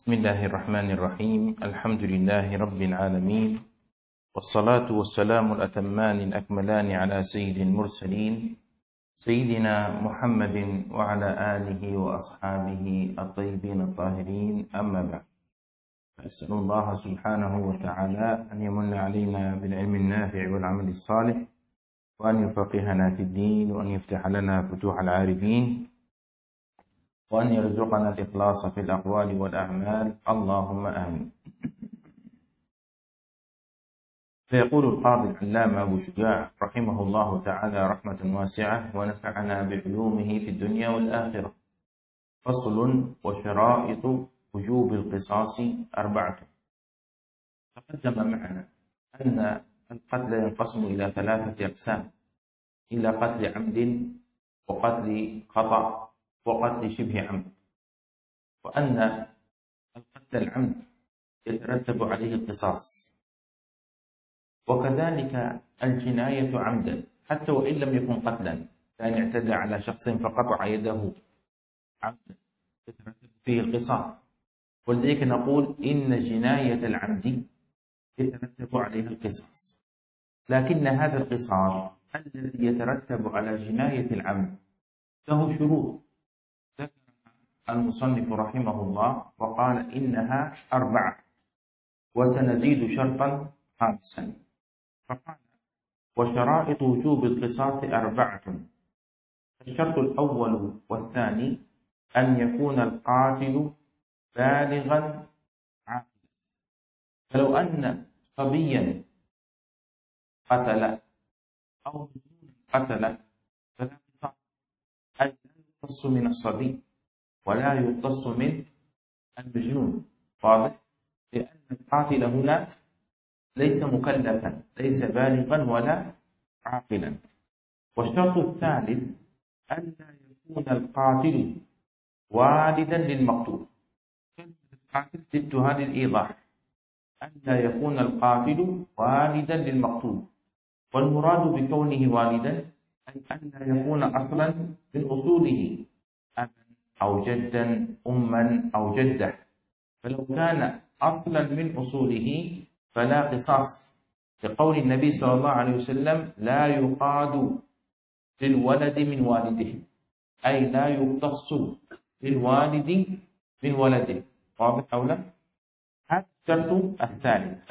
بسم الله الرحمن الرحيم. الحمد لله رب العالمين، والصلاة والسلام الأتمان الأكملان على سيد المرسلين سيدنا محمد وعلى آله وأصحابه الطيبين الطاهرين، أما بعد، فأسأل الله سبحانه وتعالى أن يمن علينا بالعلم النافع والعمل الصالح، وأن يفقهنا في الدين، وأن يفتح لنا فتوح العارفين، وأن يرزقنا الإخلاص في الأقوال والأعمال، اللهم آمين. فيقول القاضي العلامة أبو شجاع رحمه الله تعالى رحمة واسعة، ونفعنا بعلومه في الدنيا والآخرة. فصل: وشرائط وجوب القصاص 4. تقدم معنا أن القتل ينقسم إلى 3 أقسام: إلى قتل عمد، وقتل خطأ، وقتل شبه عمد، وأن القتل العمد يترتب عليه القصاص، وكذلك الجناية عمدا حتى وإن لم يكن قتلا، كان اعتدى على شخص فقطع يده عمدا يترتب فيه القصاص. ولذلك نقول إن جناية العمد يترتب عليها القصاص، لكن هذا القصاص الذي يترتب على جناية العمد له شروط ذكر المصنف رحمه الله، وقال إنها 4، وسنزيد شرطا 5. فقال: وشرائط وجوب القصاص 4. الشرط الأول والثاني أن يكون القاتل بالغا عاقلا. فلو أن صبيا قتل أو قتل فلا قصاص، أي لا يقتص من الصبي ولا يقتص من المجنون. واضح؟ لأن القاتل هنا ليس مكلفا، ليس بالغا ولا عاقلا. والشرط الثالث ألا يكون القاتل والدا للمقتول. كلمة القاتل جدها للإيضاح، ألا يكون القاتل والدا للمقتول، والمراد بكونه والدا أي ألا يكون أصلا من أصوله، أبا أو جدا، أما أو جدة. فلو كان أصلا من أصوله فلا قصاص، لقول النبي صلى الله عليه وسلم: لا يقاد للولد من والده، أي لا يقتص للوالد من ولده. واضح أو لا؟ هذا الشرط الثالث.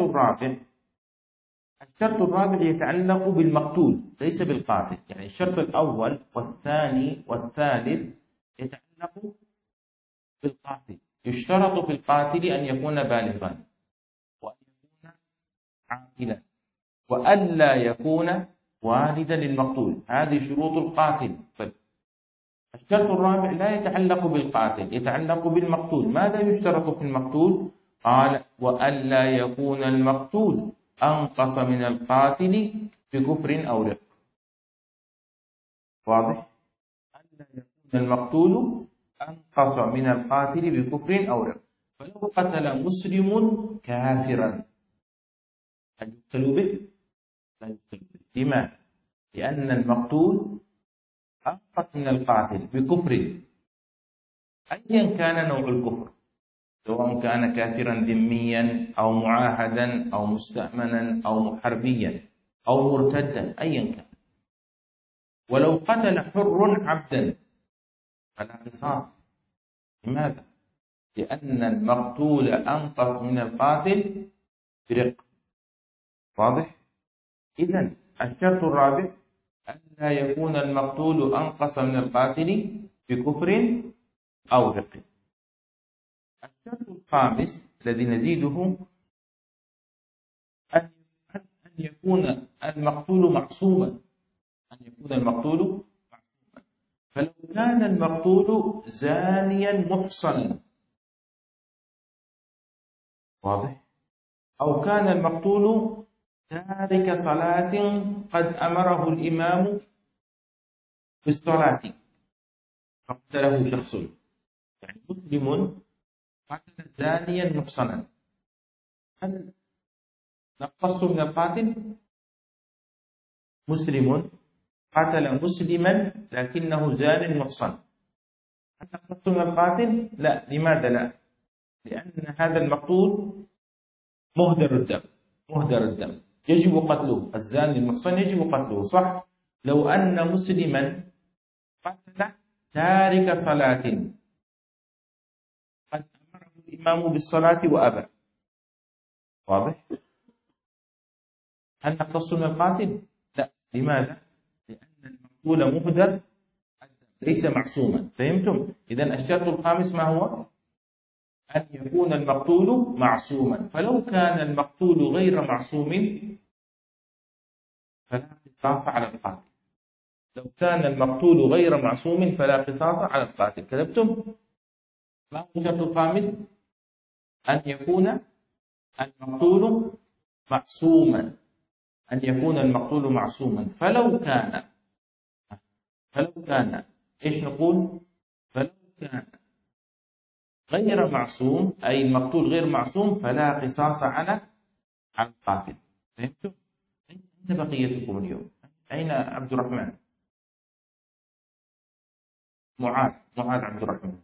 الشرط الرابع يتعلق بالمقتول ليس بالقاتل. يعني الشرط الأول والثاني والثالث يتعلق بالقاتل. يشترط في القاتل أن يكون بالغا، وأن يكون عاقلا، وألا يكون والدا للمقتول. هذه شروط القاتل. الشرط الرابع لا يتعلق بالقاتل، يتعلق بالمقتول. ماذا يشترط في المقتول؟ قال: وألا يكون المقتول أنقص من القاتل بكفر أو رق. واضح؟ ألا يكون المقتول أنقص من القاتل بكفر أو رق. فلو قتل مسلم كافرا هل يقتل به؟ لا يقتل به. لماذا؟ لأن المقتول أنقص من القاتل بكفر، أيا كان نوع الكفر، سواء كان كافرا ذميا أو معاهدا أو مستأمنا أو محربيا أو مرتدا، أيا كان. ولو قتل حر عبدا فلا قصاص. لماذا؟ لأن المقتول أنقص من القاتل برق. واضح؟ إذن الشرط الرابع ألا يكون المقتول أنقص من القاتل بكفر أو رق. الشرط الخامس الذي نزيده أن يكون المقتول معصوما. فلو كان المقتول زانيا محصنا، واضح؟ أو كان المقتول تارك صلاة قد أمره الإمام بالصلاة فقتله شخص، يعني مسلم قتل زانيا محصنا، هل نقص من القاتل؟ مسلم قتل مسلما لكنه زان محصن، هل نقص من القاتل؟ لا. لماذا لا؟ لأن هذا المقتول مهدر الدم، مهدر الدم يجب قتله، الزاني المحصن يجب قتله، صح؟ لو أن مسلما قتل تارك صلاة قد أمره الإمام بالصلاة وأبى، واضح؟ هل نختص من القاتل؟ لا، لماذا؟ لأن المقتول مهدر ليس معصوما، فهمتم؟ إذن الشرط الخامس ما هو؟ أن يكون المقتول معصوما، فلو كان المقتول غير معصوم فلا قصاص على القاتل. لو كان المقتول غير معصوم فلا قصاص على القاتل. كذبتم؟ ما هو الشرط الخامس؟ أن يكون المقتول معصوما، أن يكون المقتول معصوما، فلو كان إيش نقول؟ فلو كان غير معصوم، أي المقتول غير معصوم، فلا قصاص على القاتل. فهمتم؟ أين بقيتكم اليوم؟ أين عبد الرحمن؟ معاذ عبد الرحمن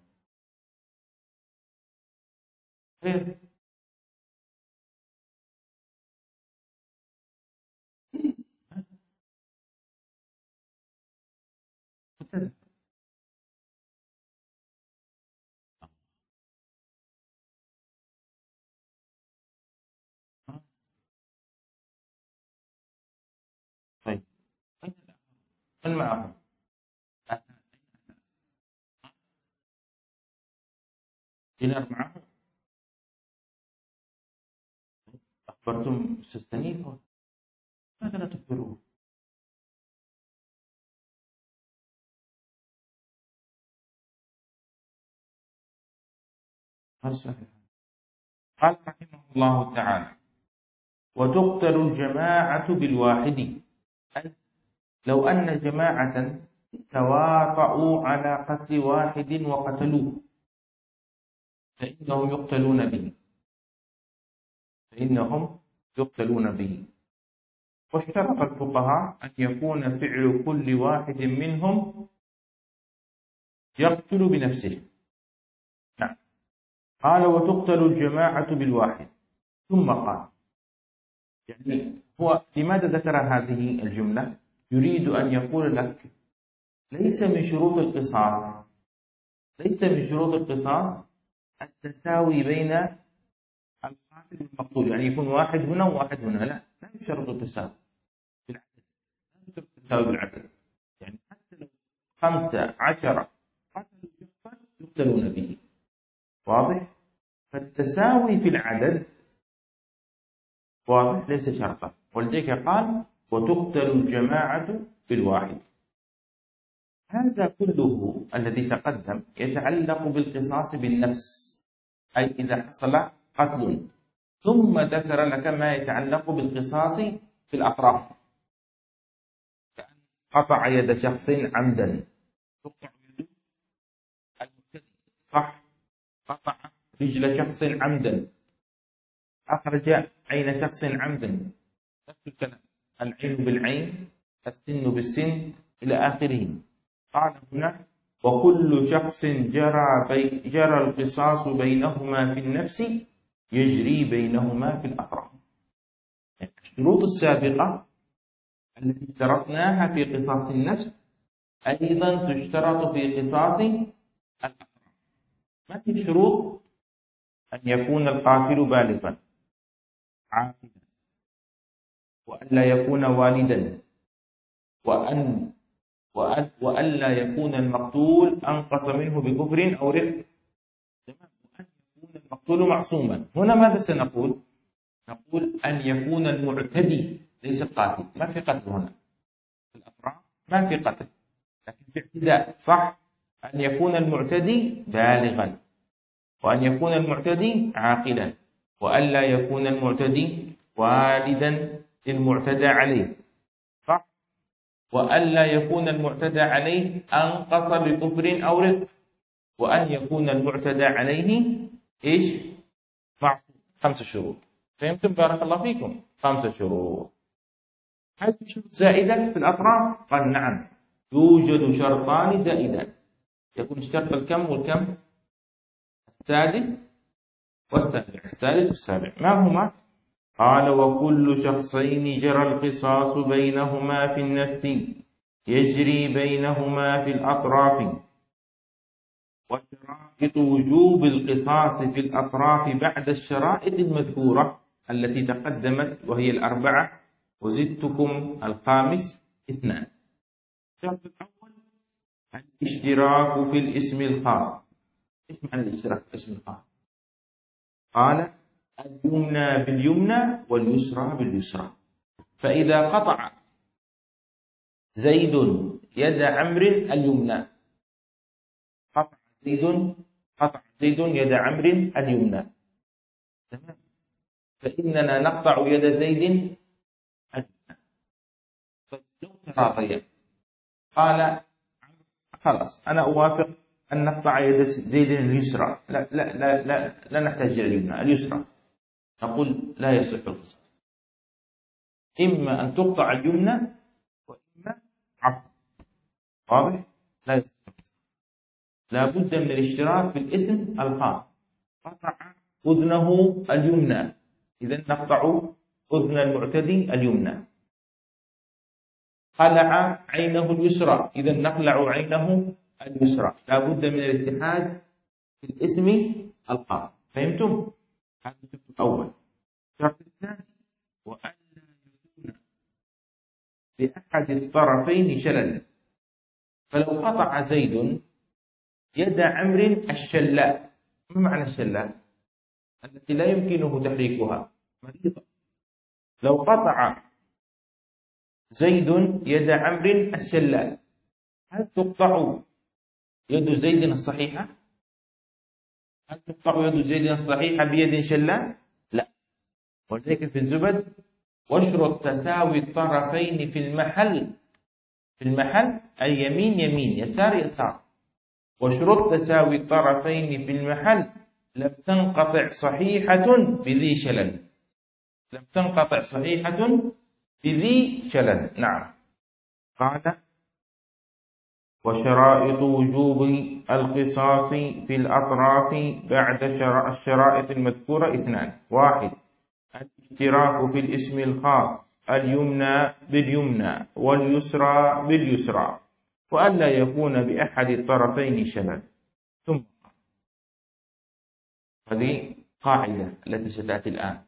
خير. طيب، من معهم؟ دينار معهم؟ أخبرتم أستاذ تنيف؟ ماذا لا تخبروه؟ هل صحيح؟ قال رحمه الله تعالى: وتقتل الجماعة بالواحد، أي لو أن جماعة تواطؤوا على قتل واحد وقتلوه فإنهم يقتلون به، واشترط الفقهاء أن يكون فعل كل واحد منهم يقتل بنفسه. نعم. قال: وتقتل الجماعة بالواحد، ثم قال، يعني هو لماذا ذكر هذه الجملة؟ يريد أن يقول لك ليس من شروط القصاص التساوي بين القاتل والمقتول، يعني يكون واحد هنا وواحد هنا، لا يشترط التساوي بالعدل، يعني حتى لو 15 قتلوا شخصا يقتلون به، واضح؟ فالتساوي في العدد واضح ليس شرطا، ولذلك قال: وتقتل الجماعة بالواحد. هذا كله الذي تقدم يتعلق بالقصاص بالنفس، أي إذا حصل قتل، ثم ذكر لك ما يتعلق بالقصاص في الأطراف، قطع يد شخص عمدا تقطع يد المبتدئ، صح؟ قطع رجل شخص عمدا، أخرج عين شخص عمدا، نفس الكلام، العين بالعين، السن بالسن، إلى آخره. قال هنا: وكل شخص جرى القصاص بينهما في النفس يجري بينهما في الأطراف. يعني الشروط السابقة التي اشترطناها في قصاص النفس أيضا تشترط في قصاص الأطراف. ما في شروط؟ أن يكون القاتل بالغا عاقلا، وألا يكون والدا، وألا يكون المقتول أنقص منه بكفر أو رق، وأن يكون المقتول معصوما. هنا ماذا سنقول؟ نقول أن يكون المعتدي ليس القاتل، ما في قتل هنا في الأطراف، ما في قتل، لكن في اعتداء، صح؟ أن يكون المعتدي بالغا، وأن يكون المعتدي عاقلا، وألا يكون المعتدي والدا للمعتدى عليه، صح؟ وألا يكون المعتدى عليه أنقص بكفر أو رق، وأن يكون المعتدى عليه إيش؟ معصوم. 5 شروط. فهمتم؟ بارك الله فيكم. 5 شروط. هل في شروط زائدة في الأطراف؟ قال: نعم، يوجد شرطان زائدان. يكون الشرط الكم والكم؟ السادس والسابع. الثالث والسابع ما هما؟ قال وكل شخصين جرى القصاص بينهما في النفس يجري بينهما في الأطراف. وشرائط وجوب القصاص في الأطراف بعد الشرائط المذكورة التي تقدمت وهي الأربعة، وزدتكم الخامس 2. الشرط الأول الاشتراك في الاسم الخاص. إيش معنى الاشتراك في الاسم الخاص؟ قال اليمنى باليمنى واليسرى باليسرى. فإذا قطع زيد يد عمرو اليمنى، قطع زيد يد عمرو اليمنى، تمام، فإننا نقطع يد زيد اليمنى. لو تراضيا قال خلاص أنا أوافق أن نقطع يد زيد اليسرى، لا نحتاج إلى اليمنى، اليسرى، نقول لا يصح القصاص، إما أن تقطع اليمنى وإما عفو. واضح؟ لا يصح القصاص. لا بد من الاشتراك في الاسم الخاص. قطع أذنه اليمنى، إذا نقطع أذن المعتدي اليمنى. خلع عينه اليسرى، إذا نخلع عينه اليسرى. لا بد من الاتحاد في الاسم الخاص. فهمتم؟ هذا الشرط الأول. الشرط الثاني وأن لا يكون لأحد الطرفين شلل. فلو قطع زيد يد عمرو الشلاء، ما معنى الشلاء؟ التي لا يمكنه تحريكها، مريضة. لو قطع زيد يد عمرو الشلاء، هل تقطع يد زيد الصحيحة؟ هل تقطع يد زيد الصحيحة بيد شلاء؟ لا. ولذلك في الزبد واشرط تساوي الطرفين في المحل، في المحل أي يمين يمين يسار يسار. واشرط تساوي الطرفين في المحل لم تنقطع صحيحة بذي شلل، لم تنقطع صحيحة بذي شلل. نعم. قال وشرائط وجوب القصاص في الأطراف بعد الشرائط المذكورة 2. 1 الاشتراك في الاسم الخاص، اليمنى باليمنى واليسرى باليسرى، وألا يكون بأحد الطرفين شلل. ثم هذه قاعدة التي ستأتي الآن.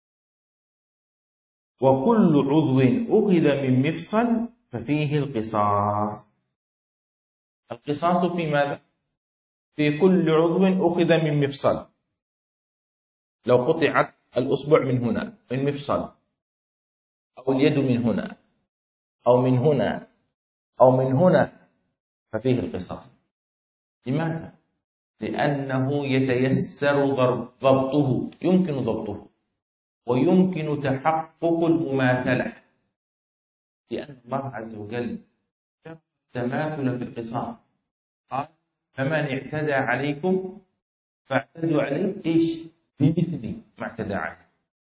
وكل عضو أخذ من مفصل ففيه القصاص. القصاص في ماذا؟ في كل عضو أخذ من مفصل. لو قطعت الأصبع من هنا من مفصل، أو اليد من هنا أو من هنا أو من هنا، ففيه القصاص. لماذا؟ لأنه يتيسر ضبطه، يمكن ضبطه ويمكن تحقق المماثلة، لأن الله عز وجل تماثل في القصاص. قال فمن اعتدى عليكم فاعتدوا عليه ايش؟ بمثل ما اعتدى عليه.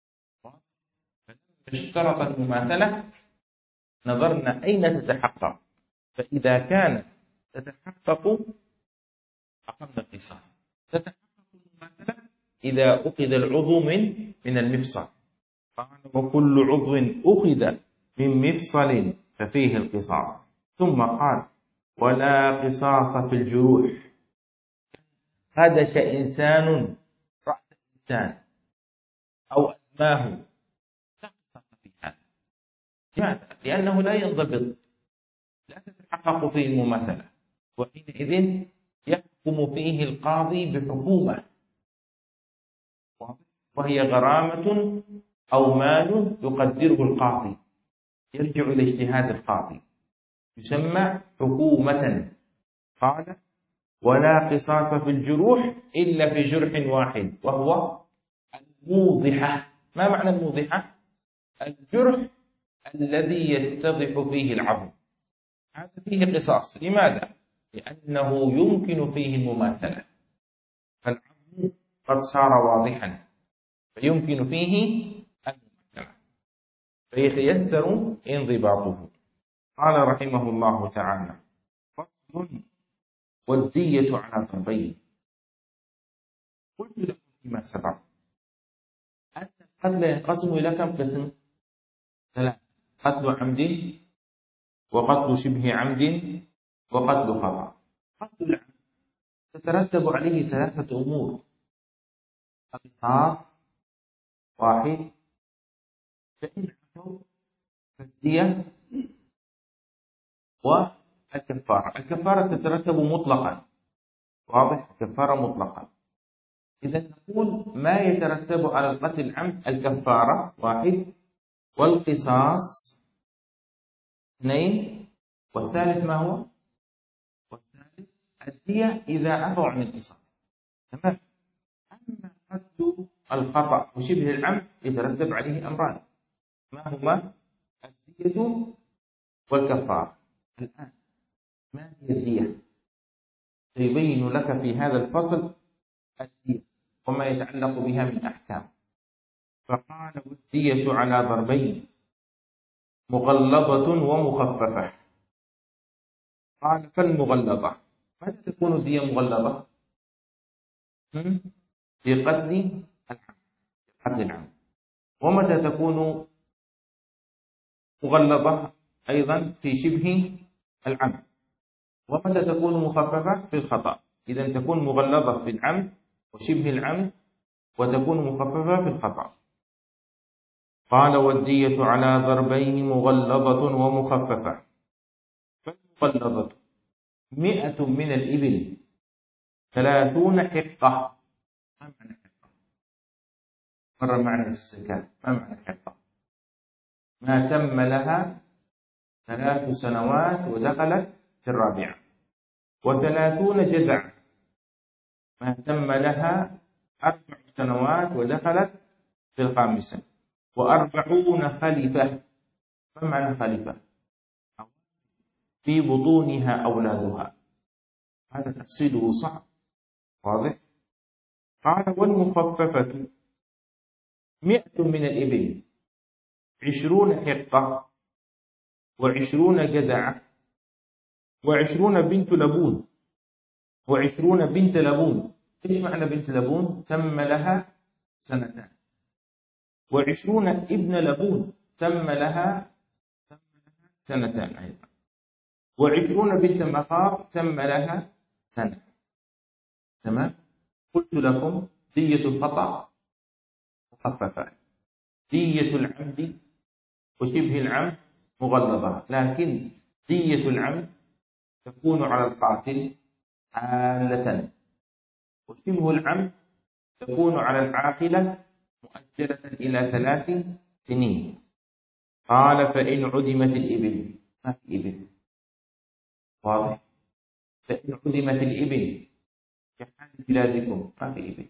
اشترط المماثلة، نظرنا أين تتحقق، فإذا كانت تتحقق أقمنا القصاص. تتحقق المماثلة إذا أخذ العضو من المفصل. قال وكل عضو أخذ من مفصل ففيه القصاص. ثم قال ولا قصاص في الجروح. خدش إنسان رأس إنسان أو أدماه، لا قصاص في هذا. لماذا؟ لأنه لا ينضبط، لا تتحقق فيه المماثلة، وحينئذ يحكم فيه القاضي بحكومة، وهي غرامة أو مال يقدره القاضي، يرجع إلى اجتهاد القاضي، يسمى حكومة. قال ولا قصاص في الجروح إلا في جرح واحد وهو الموضحة. ما معنى الموضحة؟ الجرح الذي يتضح فيه العظم، هذا فيه قصاص. لماذا؟ لأنه يمكن فيه المماثلة، فالعظم قد صار واضحا فيمكن فيه المماثلة، فيتيسر انضباطه. قال رحمه الله تعالى فصل والدية على ضربين. قلت لكم فيما سبق أن القتل ينقسم إلى كم قسم؟ 3: قتل عمد، وقتل شبه عمد، وقتل خطأ. قتل العمد تترتب عليه 3 أمور: القصاص 1، فإن عفوا فالدية، والكفارة. الكفارة تترتب مطلقا، واضح؟ كفارة مطلقا. إذا نقول ما يترتب على القتل العمد: الكفارة 1، والقصاص 2، والثالث ما هو؟ والثالث الدية إذا عفوا عن القصاص. تمام. أما قتل الخطأ وشبه العمد يترتب عليه أمران، ما هما؟ الدية والكفارة. الآن ما هي الدية؟ سيبين لك في هذا الفصل الدية وما يتعلق بها من أحكام. فقال: والدية على ضربين: مغلظة ومخففة. قال: فالمغلظة، متى تكون الدية مغلظة؟ في قتل العمد. ومتى تكون مغلظة؟ أيضا في شبه العمد. ومتى تكون مخففة؟ في الخطأ. إذا تكون مغلظة في العمد وشبه العمد، وتكون مخففة في الخطأ. قال: والدية على ضربين: مغلظة ومخففة. فالمغلظة 100 من الإبل 30 حقة. ما معنى حقة؟ مر معنا في الزكاة. ما معنى حقة؟ ما تم لها 3 سنوات ودخلت في الرابعة. 30 جذع ما تم لها 4 سنوات ودخلت في الخامسة. 40 خلفة. ما معنى خلفة؟ في بطونها أولادها. هذا تفصيله صعب، واضح؟ قال: والمخففة 100 من الإبل 20 حقة، 20 جذع، 20 بنت لبون، 20 بنت لبون. إيش معنى بنت لبون؟ تم لها 2 سنين. 20 ابن لبون تم لها 2 سنين أيضا. 20 بنت مخاض تم لها 1 سنة. تمام؟ قلت لكم دية الخطأ مخففة، دية العمد وشبه العمد مغلظة، لكن دية العمد تكون على القاتل حالة، وشبه العمد تكون على العاقلة مؤجلة إلى 3 سنين. قال: فإن عدمت الإبل. ما في إبل، واضح؟ فإن عدمت الإبل في حال بلادكم ما في إبل،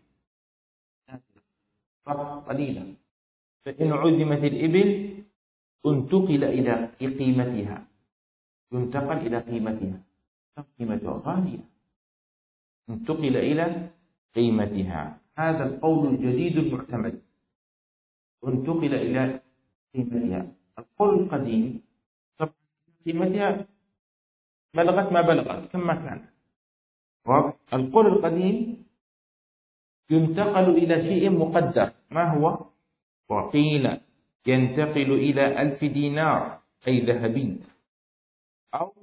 فقط قليلا. فإن عدمت الإبل انتقل إلى قيمتها، ينتقل إلى قيمتها. قيمتها غالية، انتقل إلى قيمتها. هذا القول الجديد المعتمد، انتقل إلى قيمتها. القول القديم طبعا قيمتها بلغت ما بلغت كما كان. القول القديم ينتقل إلى شيء مقدر. ما هو؟ وقيل ينتقل إلى 1000 دينار أي ذهبي، أو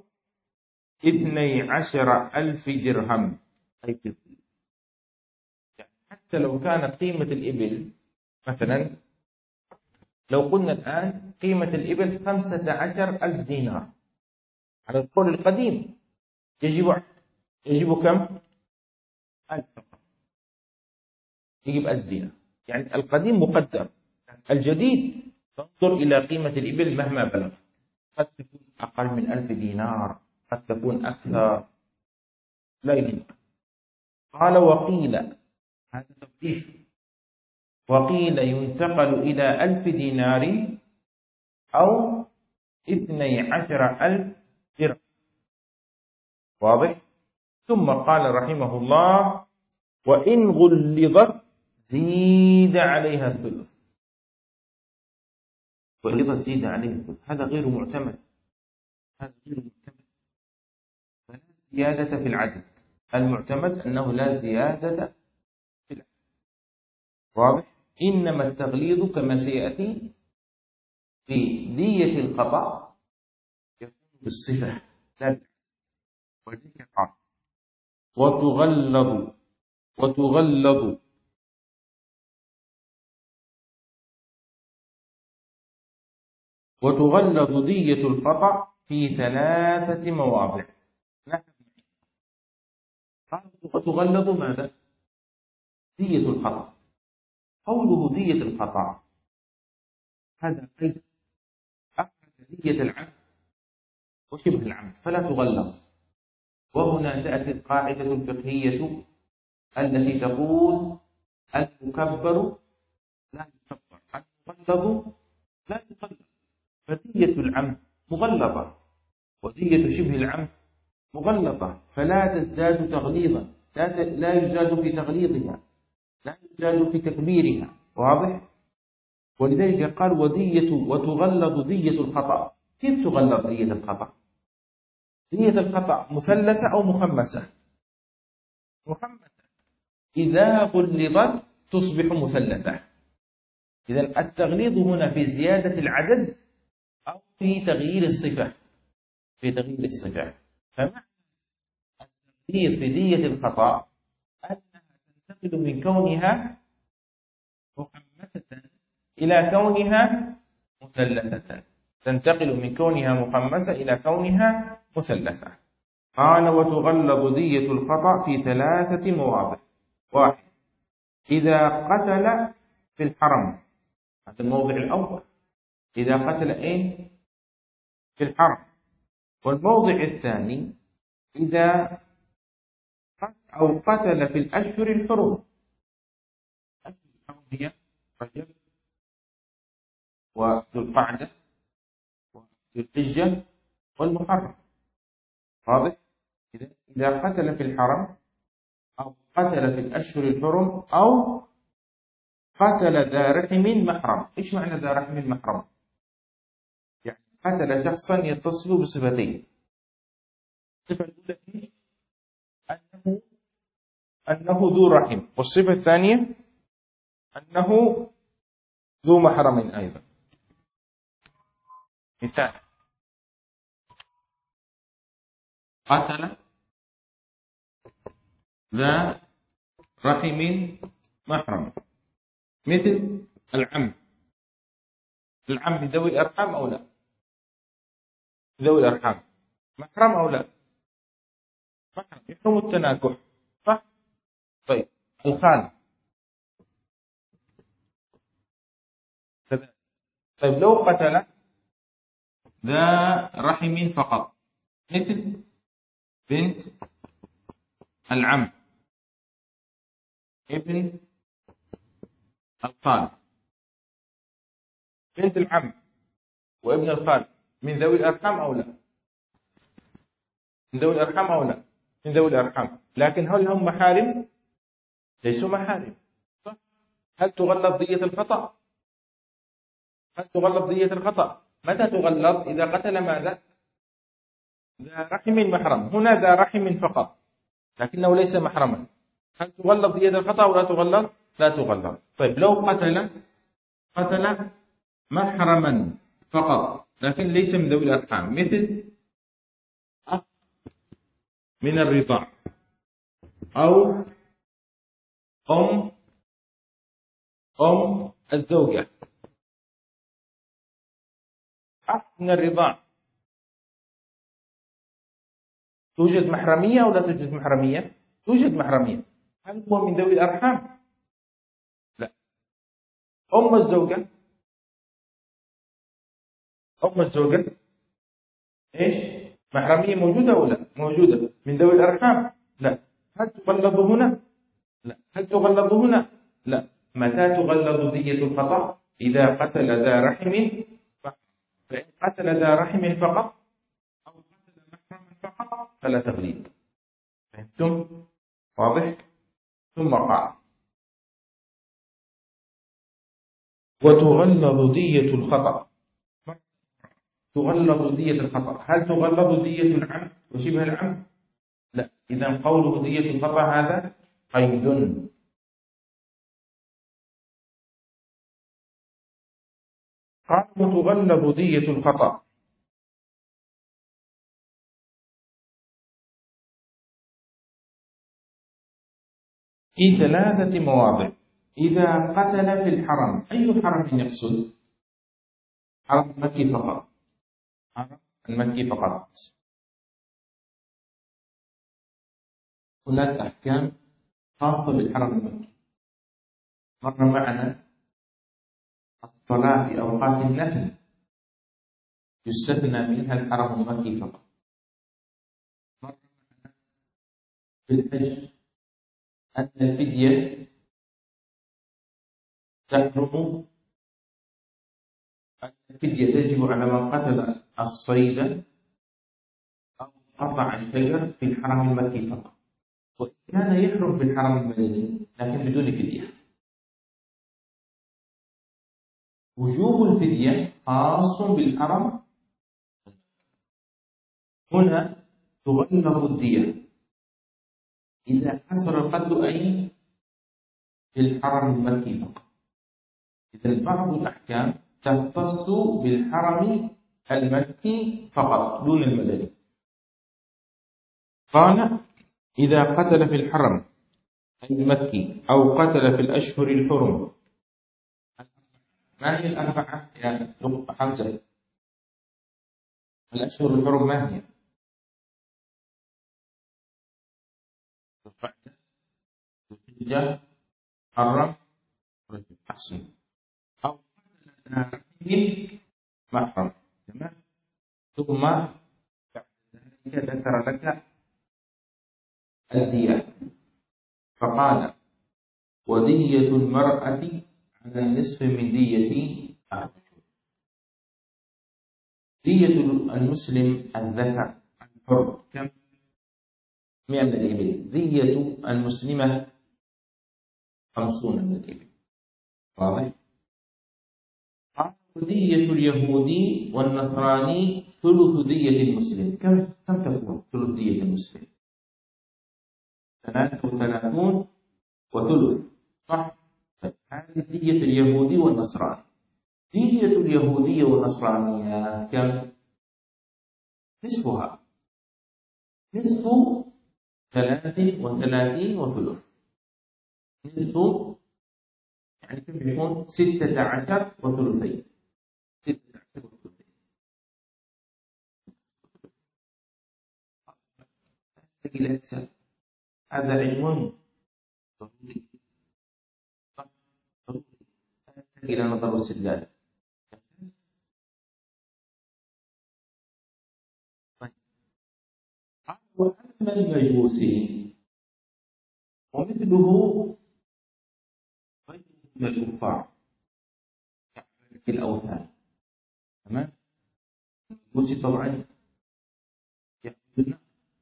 12,000 درهم أي فضي. يعني حتى لو كانت قيمة الإبل مثلا، لو قلنا الآن قيمة الإبل 15,000 دينار، على القول القديم يجب كم؟ 1000 فقط، يجب 1000 دينار. يعني القديم مقدر، الجديد تنظر إلى قيمة الإبل مهما بلغ، قد تكون أقل من 1000 دينار، قد تكون أكثر، لا يمكن. قال: وقيل، هذا تطبيق، وقيل ينتقل إلى 1000 دينار أو 12,000 درهم، واضح؟ ثم قال رحمه الله: وإن غلظت زيد عليها الثلث. غلظت زيد عليها الثلث، هذا غير معتمد، هذا غير معتمد. فلا زيادة في العدد، المعتمد أنه لا زيادة في العدد. واضح؟ إنما التغليظ كما سيأتي في دية الخطأ يكون بالصفة لا بالعدد. وتغلظ وتغلظ وتغلظ دية الخطأ في 3 مواضع. وتغلظ ماذا؟ دية الخطأ. قوله دية الخطأ هذا قيد أخذ دية العمد وشبه العمد فلا تغلظ. وهنا تأتي القاعدة الفقهية التي تقول المكبر لا يكبر، المغلظ لا يغلظ. فدية العمد مغلظة ودية شبه العمد مغلظة، فلا تزداد تغليظا، لا يزاد في تغليظها، لا يزاد في تكبيرها. واضح؟ ولذلك قال وتغلظ دية الخطأ. كيف تغلظ دية الخطأ؟ دية الخطأ مثلثة أو مخمسة؟ مخمسة. إذا غلظت تصبح مثلثة. إذن التغليظ هنا في زيادة العدد أو في تغيير الصفة، في تغيير الصفة. فمعنى التغليظ في دية الخطأ أنها تنتقل من كونها مخمسة إلى كونها مثلثة، تنتقل من كونها مخمسة إلى كونها مثلثة. قال وتغلظ دية الخطأ في 3 مواضع. 1 إذا قتل في الحرم، هذا الموضع الأول، إذا قتل أين؟ في الحرم. والموضع الثاني إذا قتل في الأشهر الحرم. الأشهر الحرم هي رجب وذو القعدة وذو الحجة والمحرم. واضح؟ إذا قتل في الحرم أو قتل في الأشهر الحرم أو قتل ذا رحم محرم. إيش معنى ذا رحم محرم؟ يعني قتل شخصا يتصل بصفتين. الصفة الأولى أنه ذو رحم، والصفة الثانية أنه ذو محرم أيضا. مثال: قتل ذا رحم محرم، مثل العم. العم ذوي الأرحام أو لا؟ ذوي الأرحام محرم أو لا؟ محرم، يحرم التناكح، صح؟ طيب الخال كذا. طيب لو قتل ذا رحم فقط، مثل بنت العم، ابن الخال. بنت العم وابن الخال من ذوي الأرحام أو لا؟ من ذوي الأرحام أو لا؟ من ذوي الأرحام، لكن هل هم محارم؟ ليسوا محارم. صح؟ هل تغلظ دية الخطأ؟ هل تغلظ دية الخطأ؟ متى تغلظ؟ إذا قتل ماذا؟ ذا رحم محرم. هنا ذا رحم فقط لكنه ليس محرما. هل تغلظ دية الخطأ ولا تغلظ؟ لا تغلظ. طيب لو قتل محرما فقط لكن ليس من ذوي الأرحام، مثل أخ من الرضاع أو أم الزوجة. أخ من الرضاع توجد محرمية أو لا توجد محرمية؟ توجد محرمية. هل هو من ذوي الأرحام؟ لا. أم الزوجة إيش؟ محرمية موجودة أو لا؟ موجودة. من ذوي الأرحام؟ لا. هل تغلظ هنا؟ لا. هل تغلظ هنا؟ لا. متى تغلظ دية الخطأ؟ إذا قتل ذا رحم فقط. فإن قتل ذا رحم فقط أو قتل محرما فقط فلا تغليظ. فهمتم؟ واضح؟ ثم قال وتغلظ دية الخطأ. تغلظ دية الخطأ. هل تغلظ دية العمد وشبه العمد؟ لا. إذا قوله دية الخطأ هذا قيد. قال وتغلظ دية الخطأ في 3 مواضع. إذا قتل في الحرم، أي حرم يقصد؟ حرم المكي فقط، حرم المكي فقط. هناك أحكام خاصة بالحرم المكي، مر معنا الصلاة في أوقات النهي يستثنى منها الحرم المكي فقط. مر معنا في الحج أن الفدية تحرم، أن الفدية تجب على من قتل الصيد أو قطع الشجر في الحرم المكي فقط، وإن كان يحرم في الحرم المدني لكن بدون فدية. وجوب الفدية خاص بالحرم. هنا تغلظ الدية إذا حصل القتل أي في الحرم المكي فقط. إذا بعض الأحكام تختص بالحرم المكي فقط دون المدني. قال إذا قتل في الحرم المكي أو قتل في الأشهر الحرم. ما هي الأربعة يا حمزة؟ الأشهر الحرم ما هي؟ الحجة، محرم، رجب. أحسن. أو قتل رحم محرم، تمام. ثم بعد ذلك ذكر لك الديات فقال ودية المرأة على النصف من دية الرجل. دية المسلم الذكر الحر كم؟ 100 من الإبل. دية المسلمة 50 من الإبل. واضح؟ قال دية اليهودي والنصراني ثلث دية المسلم. كم تكون ثلث دية المسلم؟ 33 وثلث، صح؟ هذه دية اليهودي والنصراني. دية اليهودية والنصرانية كم؟ نصفها، نصف 33 وثلث. نصف يعني كم يكون؟ 16 وثلثين. 16 وثلثين. إلى حساب هذا عنوان ضروري، إلى نظر السلال. طيب. وأما المجوسي ومثله غير من الكفار في الأوثان، تمام. المجوسي طبعا يعبدون.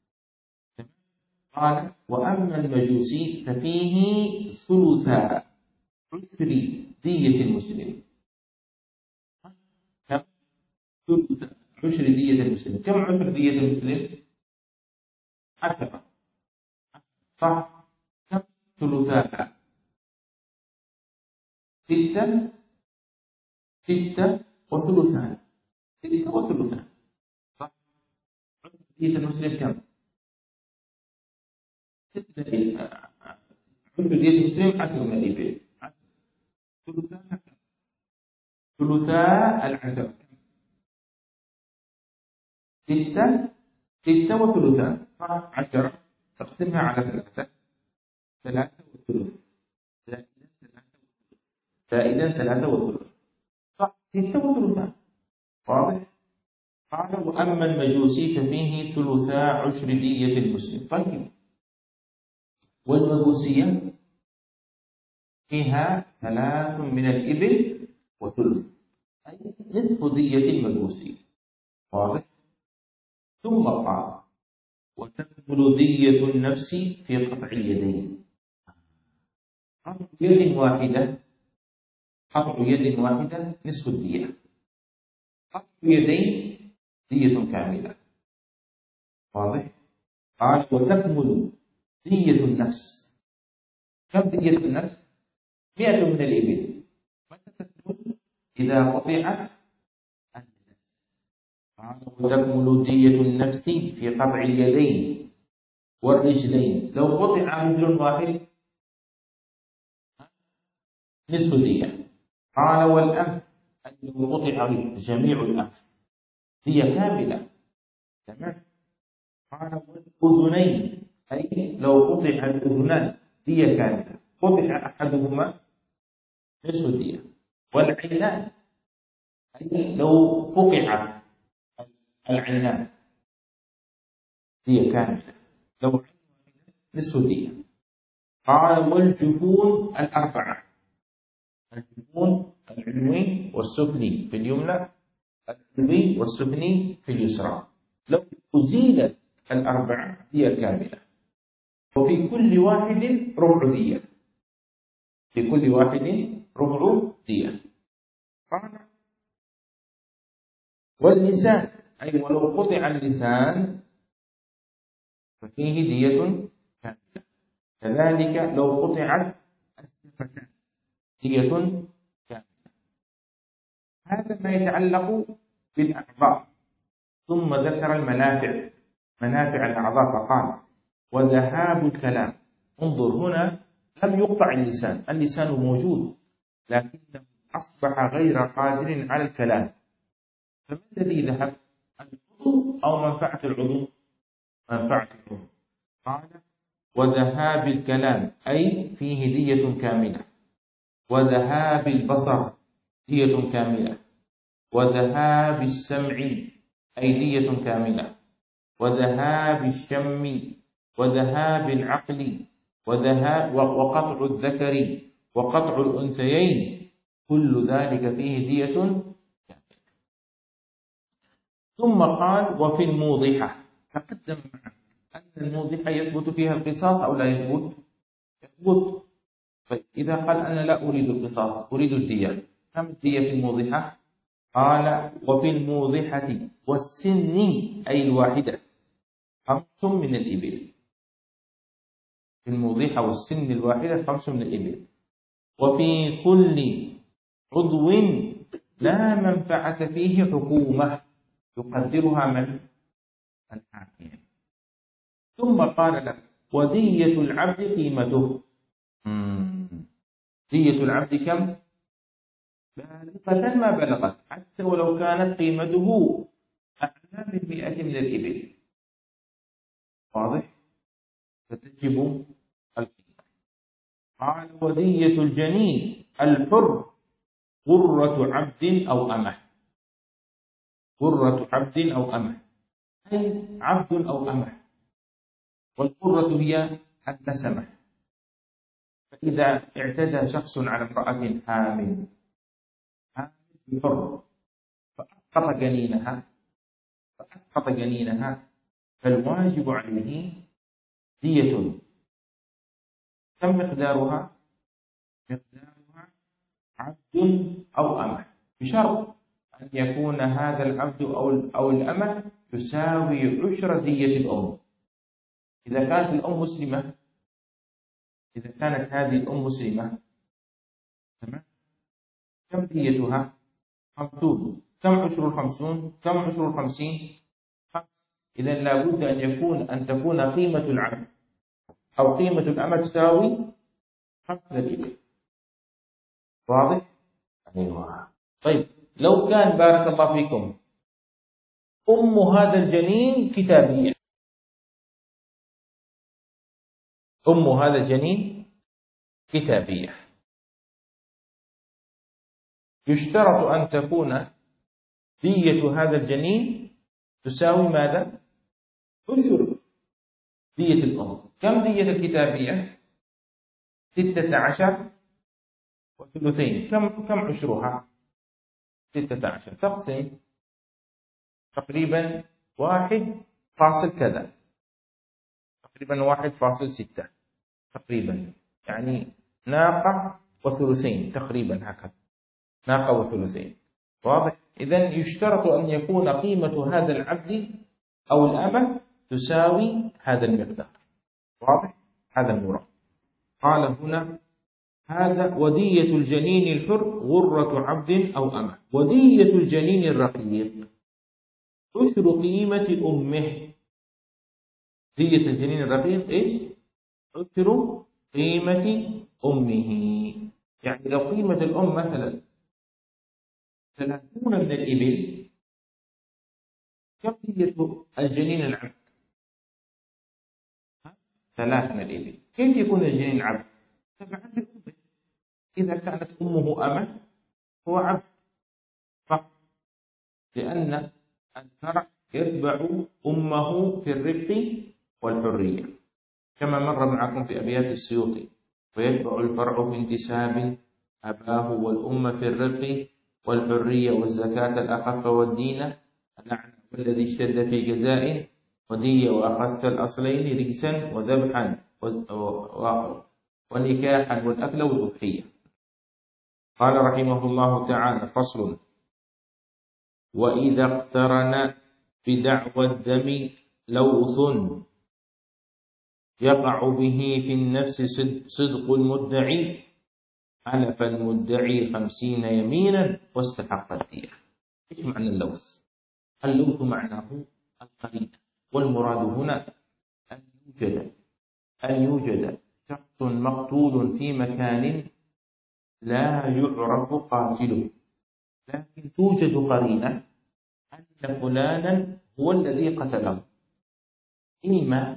قال وأما المجوسي ففيه ثلثا عشر دية المسلم. كم؟ ثلث عشر دية المسلم. كم عشر دية المسلم؟ 10، صح؟ كم ثلثاها؟ 6 وثلثان. 6 وثلثان، صح؟ عشر دية المسلم كم؟ 6 عشر دية المسلم 10 من الإبل. ثلثاها كم؟ ثلثا العشر 6 وثلثان، صح؟ 10 تقسمها على 3 وثلث زائدا 3 وثلث، صح؟ 6 وثلثان، واضح؟ قال وأما المجوسي ففيه ثلثا عشر دية المسلم. طيب، والمجوسية فيها 3 من الإبل وثلث، أي نصف دية المجوسي، واضح؟ ثم قال وتكمل دية النفس في قطع اليدين. قطع يد واحدة، قطع يد واحدة نصف الدية، قطع يدين دية كاملة، واضح؟ قال وتكمل دية النفس. كم دية النفس؟ 100 من الإبل. متى تكمل؟ إذا قطعت قال وتكمل دية النفس في قطع اليدين والرجلين، لو قطع رجل واحد نصف دية. قال والأنف، أي لو قطع جميع الأنف دية كاملة. تمام. قال والأذنين، أي لو قطع الأذنان دية كاملة، قطع أحدهما نصف دية. والعينان، أي لو فقع العينان دية كاملة، لو نصف دية. قال والجفون الأربعة، الجفون العلوي والسفلي في اليمنى، العلوي والسفلي في اليسرى، لو أزيلت الأربعة دية كاملة، وفي كل واحد ربع دية، في كل واحد ربع دية. قال واللسان، أي ولو قطع اللسان ففيه دية كاملة، كذلك لو قطعت الشفتان دية كاملة. هذا ما يتعلق بالأعضاء. ثم ذكر المنافع، منافع الأعضاء، فقال وذهاب الكلام. انظر هنا لم يقطع اللسان، اللسان موجود لكنه أصبح غير قادر على الكلام، فما الذي ذهب؟ العضو أو منفعة العضو؟ منفعة العضو. قال وذهاب الكلام، أي فيه دية كاملة، وذهاب البصر دية كاملة، وذهاب السمع أي دية كاملة، وذهاب الشم، وذهاب العقل، وقطع الذكر وقطع الأنثيين، كل ذلك فيه دية كاملة. ثم قال وفي الموضحة، تقدم معك أن الموضحة يثبت فيها القصاص أو لا يثبت؟ يثبت. طيب إذا قال أنا لا أريد القصاص، أريد الدية، كم الدية في الموضحة؟ قال وفي الموضحة والسن، أي الواحدة، 5 من الإبل. في الموضحة والسن الواحدة 5 من الإبل. وفي كل عضو لا منفعة فيه حكومة يقدرها من؟ الحاكم. ثم قال لك ودية العبد قيمته. دية العبد كم؟ بالغة ما بلغت، حتى ولو كانت قيمته أعلى من 100 من الإبل، واضح؟ فتجب القيمة. قال ودية الجنين الحر غرة عبد أو أمة، غرة عبد أو أمة، أي عبد أو أمة، والغرة هي النسمة. فإذا اعتدى شخص على امرأة حامل بحر فأسقط جنينها، فالواجب عليه دية. كم مقدارها؟ مقدارها عبد أو أمة، بشرط أن يكون هذا العبد أو الأمة تساوي 10 دية الأم. إذا كانت الأم مسلمة، إذا كانت هذه الأم مسلمة، تمام، كم ديتها؟ 50. كم 10 50؟ كم 10 50؟ 5. إذا لابد أن تكون قيمة العبد أو قيمة الأمة تساوي 5 الإبل. واضح؟ أيوه. طيب لو كان بارك الله فيكم أم هذا الجنين كتابية، أم هذا الجنين كتابية، يشترط أن تكون دية هذا الجنين تساوي ماذا؟ 10 دية الأم. كم دية الكتابية؟ 16 وثلثين. كم عشرها؟ 16. تقسم تقريبا 1 فاصل كذا، تقريبا 1.6 تقريبا، يعني ناقة وثلثين تقريبا، هكذا ناقة وثلثين. واضح؟ إذن يشترط أن يكون قيمة هذا العبد أو الأمة تساوي هذا المقدار. واضح؟ هذا المراد. قال هنا هذا ودية الجنين الحر غرة عبد أو أمة. ودية الجنين الرقيق عشر قيمة أمه. دية الجنين الرقيق إيش؟ عشر قيمة أمه. يعني لو قيمة الأم مثلا 30 من الإبل، كم دية الجنين العبد؟ 3 من الإبل. كيف يكون الجنين عبد؟ تبعا لأمه. إذا كانت أمه أمة هو عبد فقط، لأن الفرع يتبع أمه في الرق والحرية، كما مر معكم في أبيات السيوطي: ويتبع الفرع في انتساب أباه والأم في الرق والحرية والزكاة الأخف والدين اللعن والذي اشتد في جزاء ودية وأخذت الأصلين رجسا وذبحا ونكاحا والأكل والضحية. قال رحمه الله تعالى: فصل: وإذا اقترن بدعوى الدم لوث يقع به في النفس صدق المدعي حلف المدعي 50 يمينا واستحق الدية. إيش معنى اللوث؟ اللوث معناه القرينة، والمراد هنا أن يوجد شخص مقتول في مكان لا يعرف قاتله، لكن توجد قرينة أن فلانا هو الذي قتله، إما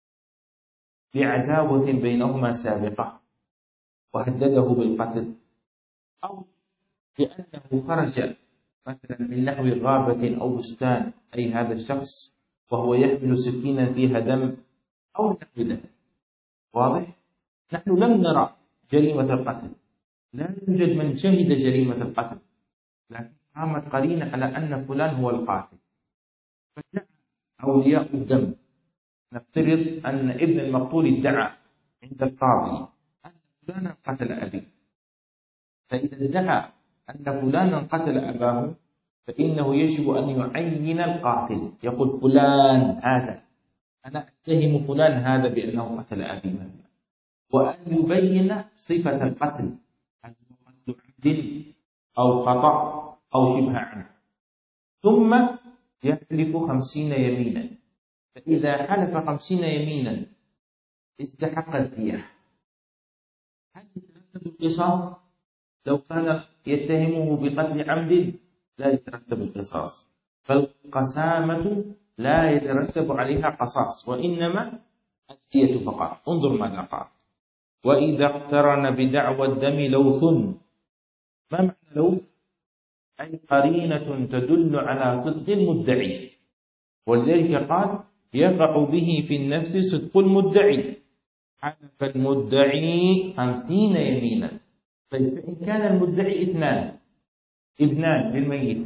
بعداوة بينهما سابقة وهدده بالقتل، أو لأنه خرج مثلا من نحو غابة أو بستان أي هذا الشخص وهو يحمل سكينا فيها دم أو نحو ذلك. واضح؟ نحن لم نرى جريمة القتل، لا يوجد من شهد جريمة القتل، لكن قامت قرينة على أن فلان هو القاتل، فجاء أولياء الدم. نفترض أن ابن المقتول ادعى عند القاضي أن فلانا قتل أبي، فإذا ادعى أن فلانا قتل أباه فإنه يجب أن يعين القاتل، يقول فلان هذا، أنا أتهم فلان هذا بأنه قتل أبي مثلا، وأن يبين صفة القتل، هل هو قتل عمد أو خطأ أو شبه عمد، ثم يحلف 50 يمينا. فإذا حلف 50 يمينا استحق الدية. هل يترتب القصاص؟ لو كان يتهمه بقتل عمد لا يترتب القصاص، فالقسامة لا يترتب عليها قصاص، وإنما الدية فقط. انظر ماذا قال: وإذا اقترن بدعوى الدم لوث. ما معنى لوث؟ أي قرينة تدل على صدق المدعي، ولذلك قال: يقع به في النفس صدق المدعي حلف المدعي 50 يمينا. طيب فإن كان المدعي ابنان للميت،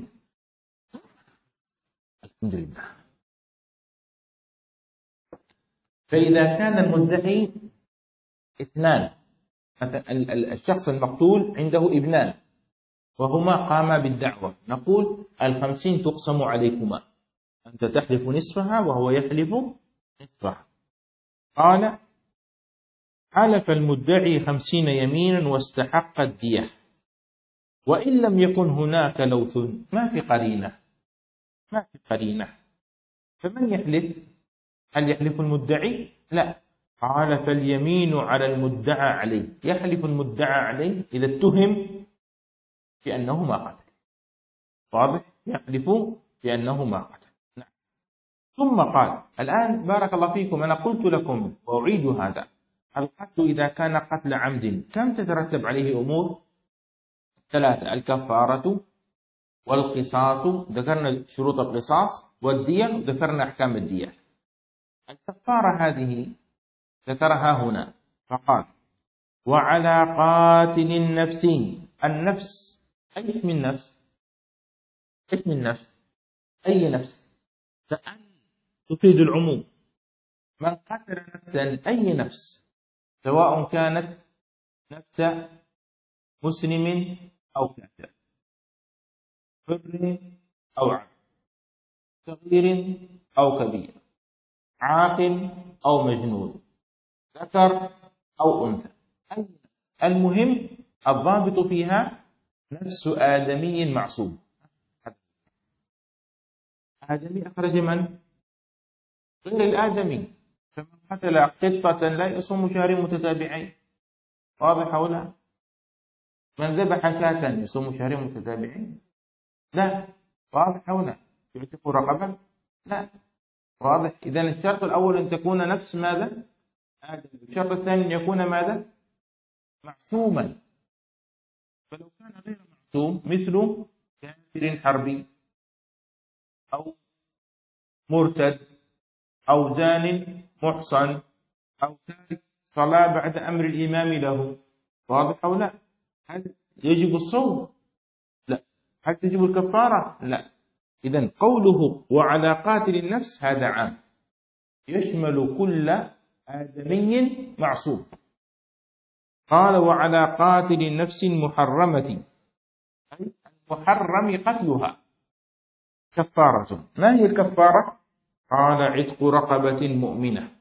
الحمد لله، فإذا كان المدعي اثنان، مثلا الشخص المقتول عنده ابنان وهما قاما بالدعوة، نقول 50 تقسم عليكما، أنت تحلف نصفها وهو يحلف نصفها. قال: حلف المدعي 50 يمينا واستحق الدية. وإن لم يكن هناك لوث، ما في قرينة، فمن يحلف؟ هل يحلف المدعي؟ لا. قال: فاليمين على المدعى عليه. يحلف المدعى عليه إذا اتهم بأنه ما قتل. واضح؟ يحلف بأنه ما قتل. نعم. ثم قال: الآن بارك الله فيكم، أنا قلت لكم وأعيد هذا: القتل إذا كان قتل عمد كم تترتب عليه أمور؟ 3: الكفارة والقصاص، ذكرنا شروط القصاص، والدية ذكرنا أحكام الدية. الكفارة هذه ذكرها هنا فقال: وعلى قاتل النفس. النفس أيش من نفس؟ أي نفس؟ فأن تفيد العموم. من قتل نفسا، أي نفس، سواء كانت نفس مسلم أو كافر، حر أو عبد، صغير أو كبير، عاقل أو مجنون، ذكر أو أنثى، المهم الضابط فيها نفس آدمي معصوم. آدمي أخرج من؟ غير الآدمي. فمن قتل قطة لا يصوم شهرين متتابعين، واضح أو لا؟ من ذبح شاة يصوم شهرين متتابعين؟ لا. واضح أو لا؟ يعتق رقبة؟ لا. واضح. إذن الشرط الأول أن تكون نفس ماذا؟ آدم. الشرط الثاني أن يكون ماذا؟ معصوما. فلو كان غير معصوم مثل كافر حربي أو مرتد أو زان محصن أو تارك صلاة بعد أمر الإمام له، واضح أو لا؟ هل يجب الصوم؟ لا. هل تجب الكفارة؟ لا. إذن قوله وعلى قاتل النفس هذا عام، يشمل كل آدمي معصوم. قال وعلى قاتل النفس المحرمة، أي المحرم قتلها، كفارة. ما هي الكفارة؟ قال عتق رقبة مؤمنة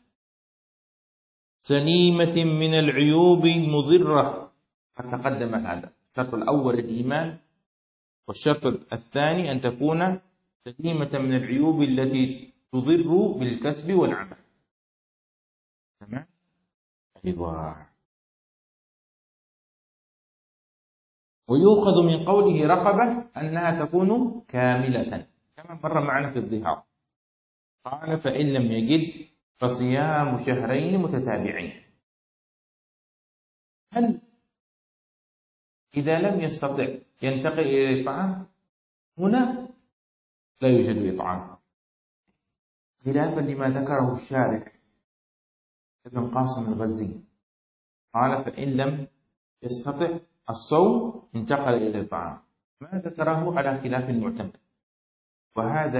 سليمة من العيوب المضرة. قد تقدم هذا. الشرط الأول الإيمان، والشرط الثاني أن تكون سليمة من العيوب التي تضر بالكسب والعمل. تمام؟ أيوة. ويؤخذ من قوله رقبة أنها تكون كاملة، كما مر معنا في الظهار. قال فإن لم يجد فصيام شهرين متتابعين. هل إذا لم يستطع ينتقل إلى الإطعام؟ هنا لا يوجد إطعام، خلافا لما ذكره الشارح ابن قاسم الغزي. قال فإن لم يستطع الصوم انتقل إلى الإطعام، ما ذكره على خلاف المعتمد. وهذا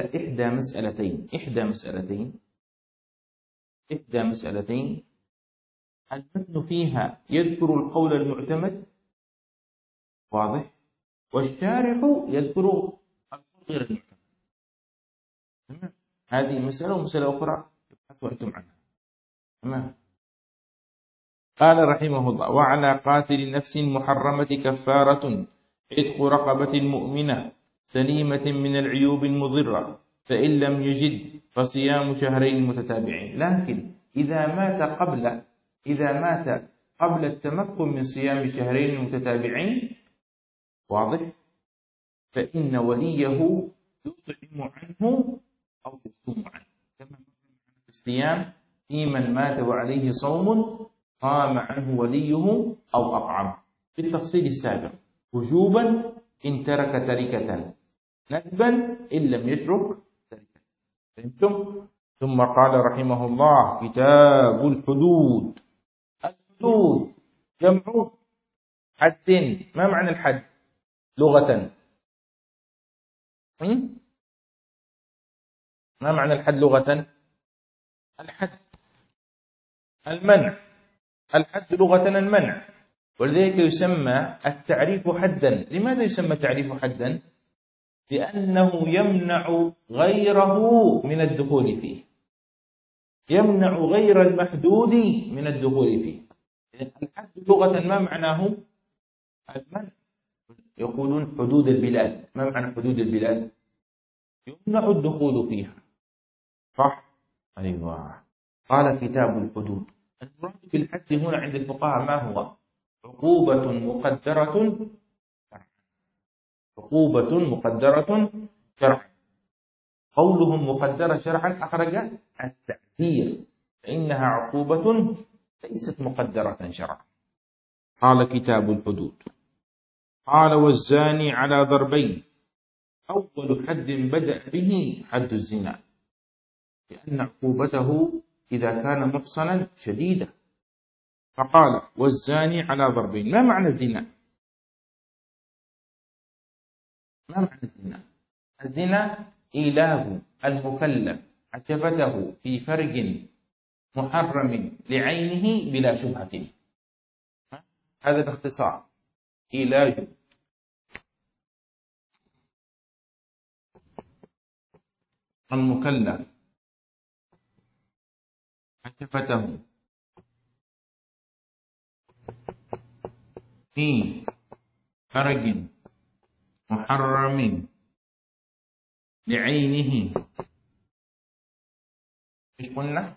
إحدى مسألتين المتن فيها يذكر القول المعتمد، واضح، والشارح يذكر القول غير المعتمد. تمام؟ هذه مسألة، ومسألة أخرى ابحثوا أنتم عنها. تمام؟ قال رحمه الله وعلى قاتل نفس محرمة كفارة عتق رقبة مؤمنة سليمة من العيوب المضرة، فإن لم يجد فصيام شهرين متتابعين. لكن إذا مات قبل التمكن من صيام شهرين متتابعين، واضح، فإن وليه يطعم عنه أو يصوم عنه، كما في الصيام في من مات وعليه صوم قام عنه وليه أو أطعم، بالتفصيل السابق، وجوبا إن ترك تركة، ندبا إن لم يترك تركة. فهمتم؟ ثم قال رحمه الله كتاب الحدود. الحدود جمع حد. ما معنى الحد لغة؟ ما معنى الحد لغة؟ الحد المنع. الحد لغة المنع، ولذلك يسمى التعريف حدا. لماذا يسمى التعريف حدا؟ لأنه يمنع غيره من الدخول فيه، يمنع غير المحدود من الدخول فيه. الحد لغة ما معناه؟ المنع. يقولون حدود البلاد. ما معنى حدود البلاد؟ يمنع الدخول فيها، صح؟ أيوة. قال كتاب الحدود. المراد بالحد هنا عند الفقهاء ما هو؟ عقوبة مقدرة شرعا. عقوبة مقدرة شرعا. قولهم مقدرة شرعا أخرج التعذير، فإنها عقوبة ليست مقدرة شرعا. قال كتاب الحدود. قال والزاني على ضربين، أول حد بدأ به حد الزنا، لأن عقوبته إذا كان محصنا شديدة. فقال والزاني على ضربين. ما معنى الزنا؟ ما معنى الزنا؟ الزنا إيلاء المكلف عجبته في فرج محرم لعينه بلا شبهة. هذا باختصار إيلاج المكلف عجبته في فرج محرم لعينه. إيش قلنا؟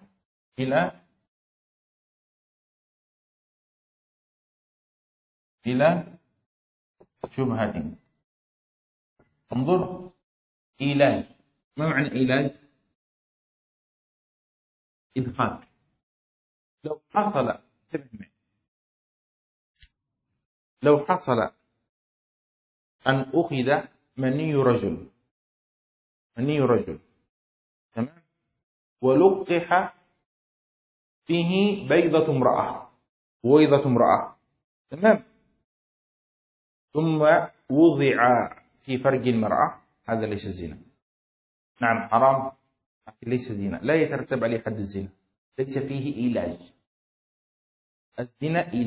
إلى شبهة. انظر، إيلاج. ما معنى إيلاج؟ إدخال. لو حصل، لو حصل أن أخذ مني رجل، تمام، ولقح فيه بيضة امرأة، تمام، ثم وضع في فرج المرأة، هذا ليس زنا. نعم حرام، لكن ليس زنا، لا يترتب عليه حد الزنا، ليس فيه إيلاج. الزنا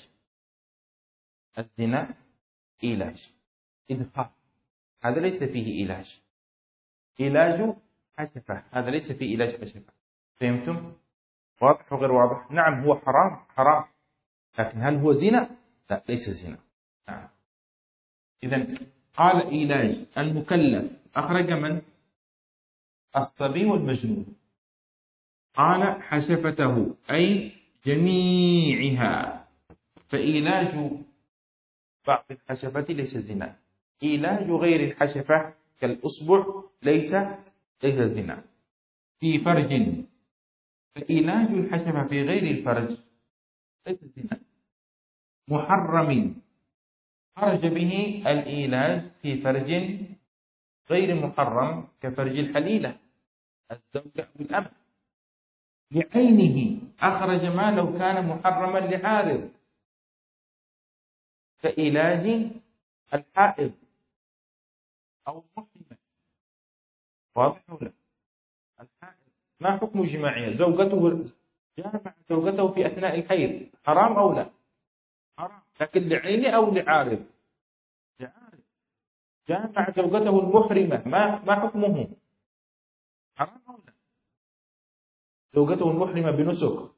إيلاج، إدخال، هذا ليس فيه إيلاج. علاج حشفة، هذا ليس فيه علاج حشفة. فهمتم؟ واضح وغير واضح؟ نعم هو حرام، لكن هل هو زنا؟ لا، ليس زنا. نعم. إذن قال علاج المكلف أخرج من؟ الصبي والمجنون. قال حشفته أي جميعها، فإيلاج بعض الحشفة ليس زنا، إيلاج غير الحشفة كالأصبع ليس زنا. في فرج، فإيلاج الحشفة في غير الفرج ليس زنا. محرم، خرج به الإيلاج في فرج غير محرم كفرج الحليلة الزوجة أو الأب. لعينه، أخرج ما لو كان محرما لعارض كإيلاج الحائض أو المحرمة. واضح ولا؟ الحائض ما حكم جماعية؟ جامع زوجته في أثناء الحيض، حرام أو لا؟ حرام، لكن لعينه أو لعارض؟ لعارض. جامع زوجته المحرمة، ما حكمه؟ حرام أو لا؟ زوجته المحرمة بنسك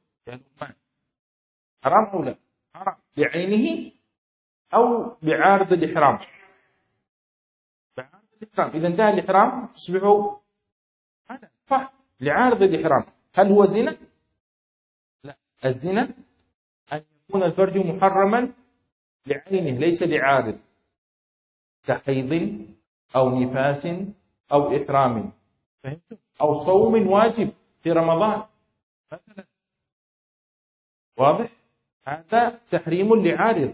حرام أو لا؟ حرام، بعينه أو بعارض الإحرام؟ بعارض الإحرام. إذا انتهى الإحرام تصبح هذا صح لعارض الإحرام. هل هو زنا؟ لا، الزنا أن يكون الفرج محرما لعينه ليس لعارض، كحيض أو نفاس أو إحرام، فهمتم؟ أو صوم واجب في رمضان مثلا. واضح؟ هذا تحريم لعارض.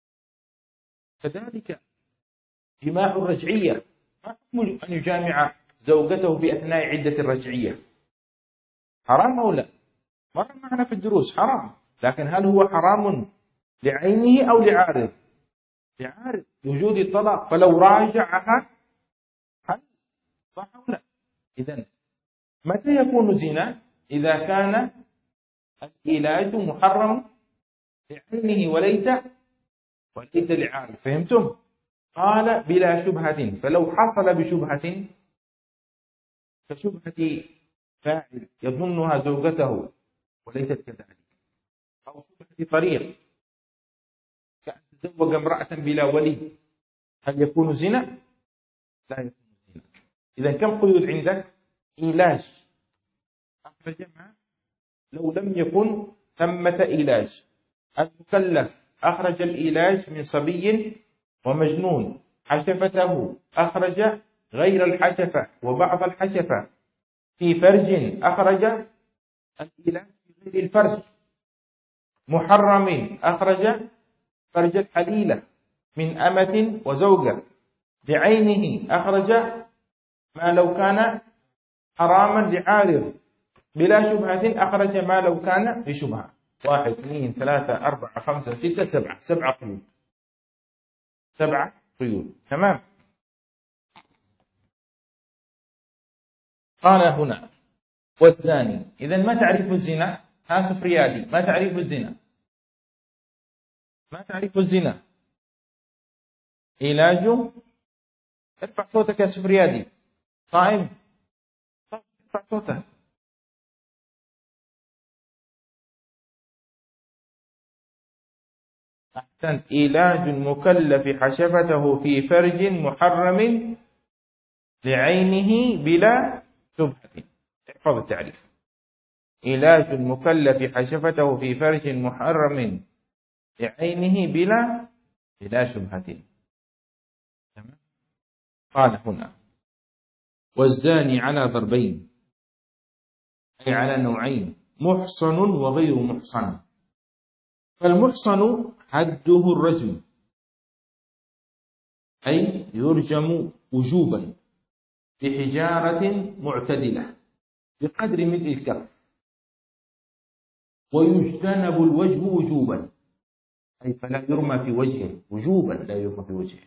كذلك جماع الرجعية، ما حكم أن يجامع زوجته في أثناء عدة الرجعية؟ حرام أو لا؟ مر معنا في الدروس حرام، لكن هل هو حرام لعينه أو لعارض؟ لعارض وجود الطلاق، فلو راجعها هل صح أو لا؟ إذن متى يكون زنا؟ إذا كان العلاج محرم لعينه وليس لعارض. فهمتم؟ قال بلا شبهة، فلو حصل بشبهة كشبهة فاعل يظنها زوجته وليست كذلك، أو شبهة طريق كأن تزوج امرأة بلا ولي، هل يكون زنا؟ لا يكون زنا. إذا كم قيود عندك؟ إيلاج أخرج ما لو لم يكن ثمة إيلاج. المكلف أخرج الإيلاج من صبي ومجنون. حشفته أخرج غير الحشفة وبعض الحشفة. في فرج أخرج الإيلاج في غير الفرج. محرم أخرج فرج الحليلة من أمة وزوجة. بعينه أخرج ما لو كان حراما لعارض. بلا شبهة أخرج ما لو كان بشبهة. 1 2 3 4 5 6 7 7 قيود، 7 قيود. تمام. قال هنا والزاني. إذن ما تعريف الزنا؟ ها سفريادي، ما تعريف الزنا؟ ما تعريف الزنا؟ علاج. ارفع صوتك يا سفريادي. قائم، ارفع صوتك. أحسنت. علاج المكلف حشفته في فرج محرم لعينه بلا شبهة. احفظ التعريف: علاج المكلف حشفته في فرج محرم لعينه بلا شبهة. قال هنا: والزاني على ضربين، أي على نوعين: محصن وغير محصن. فالمحصن حده الرجم، أي يرجم وجوبا بحجارة معتدلة بقدر ملء الكف، ويجتنب الوجه وجوبا، أي فلا يرمى في وجهه وجوبا، لا يرمى في وجهه.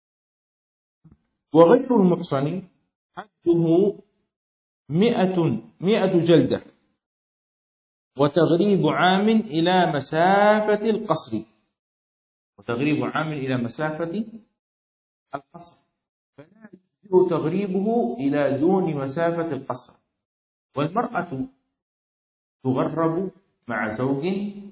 وغير المحصن حده 100 جلدة، وتغريب عام إلى مسافة القصر، وتغريب عام إلى مسافة القصر، فلا يجوز تغريبه إلى دون مسافة القصر. والمرأة تغرب مع زوج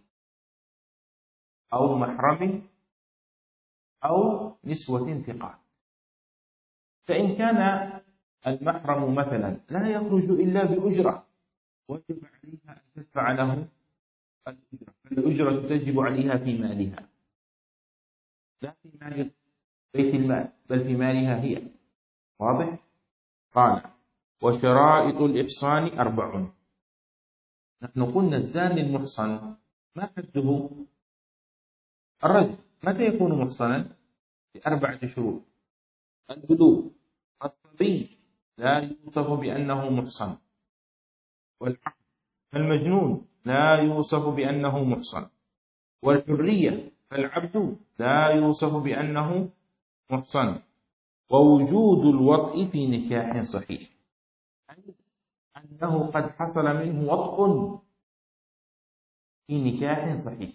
أو محرم أو نسوة ثقات. فإن كان المحرم مثلا لا يخرج إلا بأجرة، وجب عليها أن تدفع له الأجرة، فالأجرة تجب عليها في مالها، لا في مال بيت المال، بل في مالها هي. واضح؟ قال: وشرائط الإحصان 4. نحن قلنا الزاني المحصن ما حده؟ الرجل. متى يكون محصنا؟ ب4 شروط: البلوغ، الصبي لا يوصف بأنه محصن، والعقل، فالمجنون لا يوصف بأنه محصن، والحرية، فالعبد لا يوصف بأنه محصن، ووجود الوطء في نكاح صحيح، أي أنه قد حصل منه وطء في نكاح صحيح،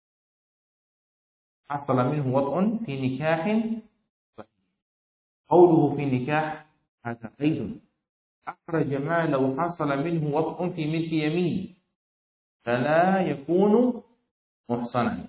حصل منه وطء في نكاح صحيح. قوله في نكاح هذا قيد، أخرج ما لو حصل منه وطء في ملك يمين فلا يكون محصنا.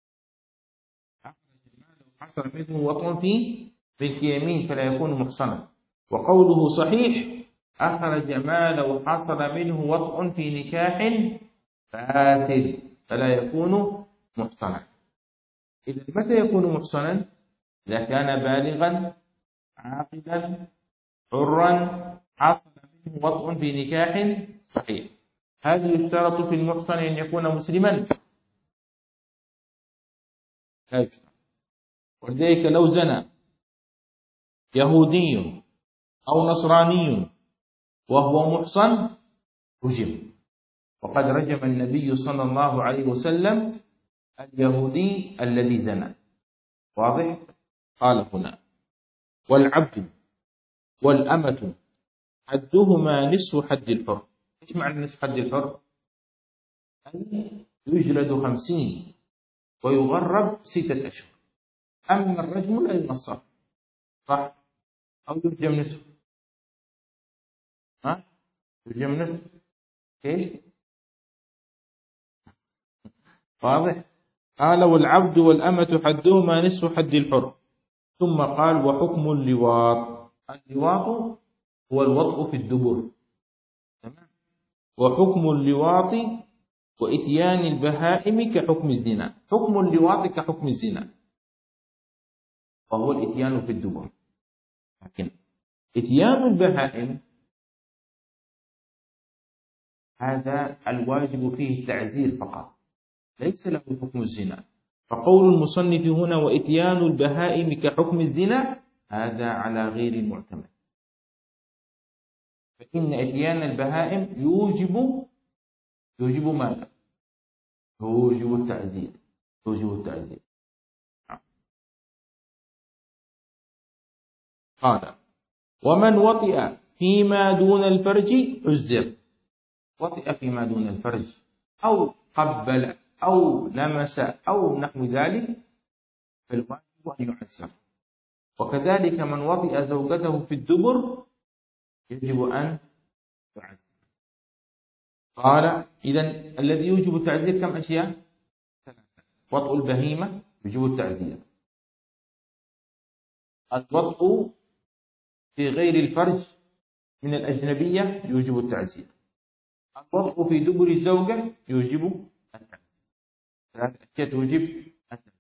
أخرج ما لو حصل منه وطء في ملك يمين فلا يكون محصنا. وقوله صحيح: أخرج ما لو حصل منه وطء في نكاح فاسد فلا يكون محصنا. إذا متى يكون محصنا؟ إذا كان بالغا عاقلا حرا حصل منه وطء في نكاح صحيح. هل يشترط في المحصن أن يكون مسلما؟ لا يشترط. ولذلك لو زنى يهودي أو نصراني وهو محصن رجم، وقد رجم النبي صلى الله عليه وسلم اليهودي الذي زنى. واضح؟ قال هنا: والعبد والأمة حدهما نصف حد الحر. ايش معنى نصف حد الحر؟ أي يجلد 50 ويغرب 6 أشهر. أما الرجم لا ينصف، صح؟ أو يرجم نصف. يرجم نصف كيف؟ واضح؟ قال: والعبد والأمة حدهما نصف حد الحر. ثم قال: وحكم اللواط. اللواط هو الوطء في الدبر. تمام؟ وحكم اللواط وإتيان البهائم كحكم الزنا. حكم اللواط كحكم الزنا، وهو الإتيان في الدبر. لكن إتيان البهائم هذا الواجب فيه التعزير فقط، ليس له حكم الزنا. فقول المصنف هنا: وإتيان البهائم كحكم الزنا، هذا على غير المعتمد. فإن إتيان البهائم يوجب ماذا؟ يوجب التعزير. قال: ومن وطئ فيما دون الفرج عزر. وطئ فيما دون الفرج أو قبل أو لمس أو نحو ذلك فالواجب أن يعزر. وكذلك من وطئ زوجته في الدبر يجب أن يعزر. قال: إذن الذي يوجب التعزير كم أشياء؟ 3. وطئ البهيمة يوجب التعزير، الوطئ في غير الفرج من الأجنبية يوجب التعزير. الوضع في دبر الزوجة يوجب التعزير. ثلاث أشياء توجب التعزير.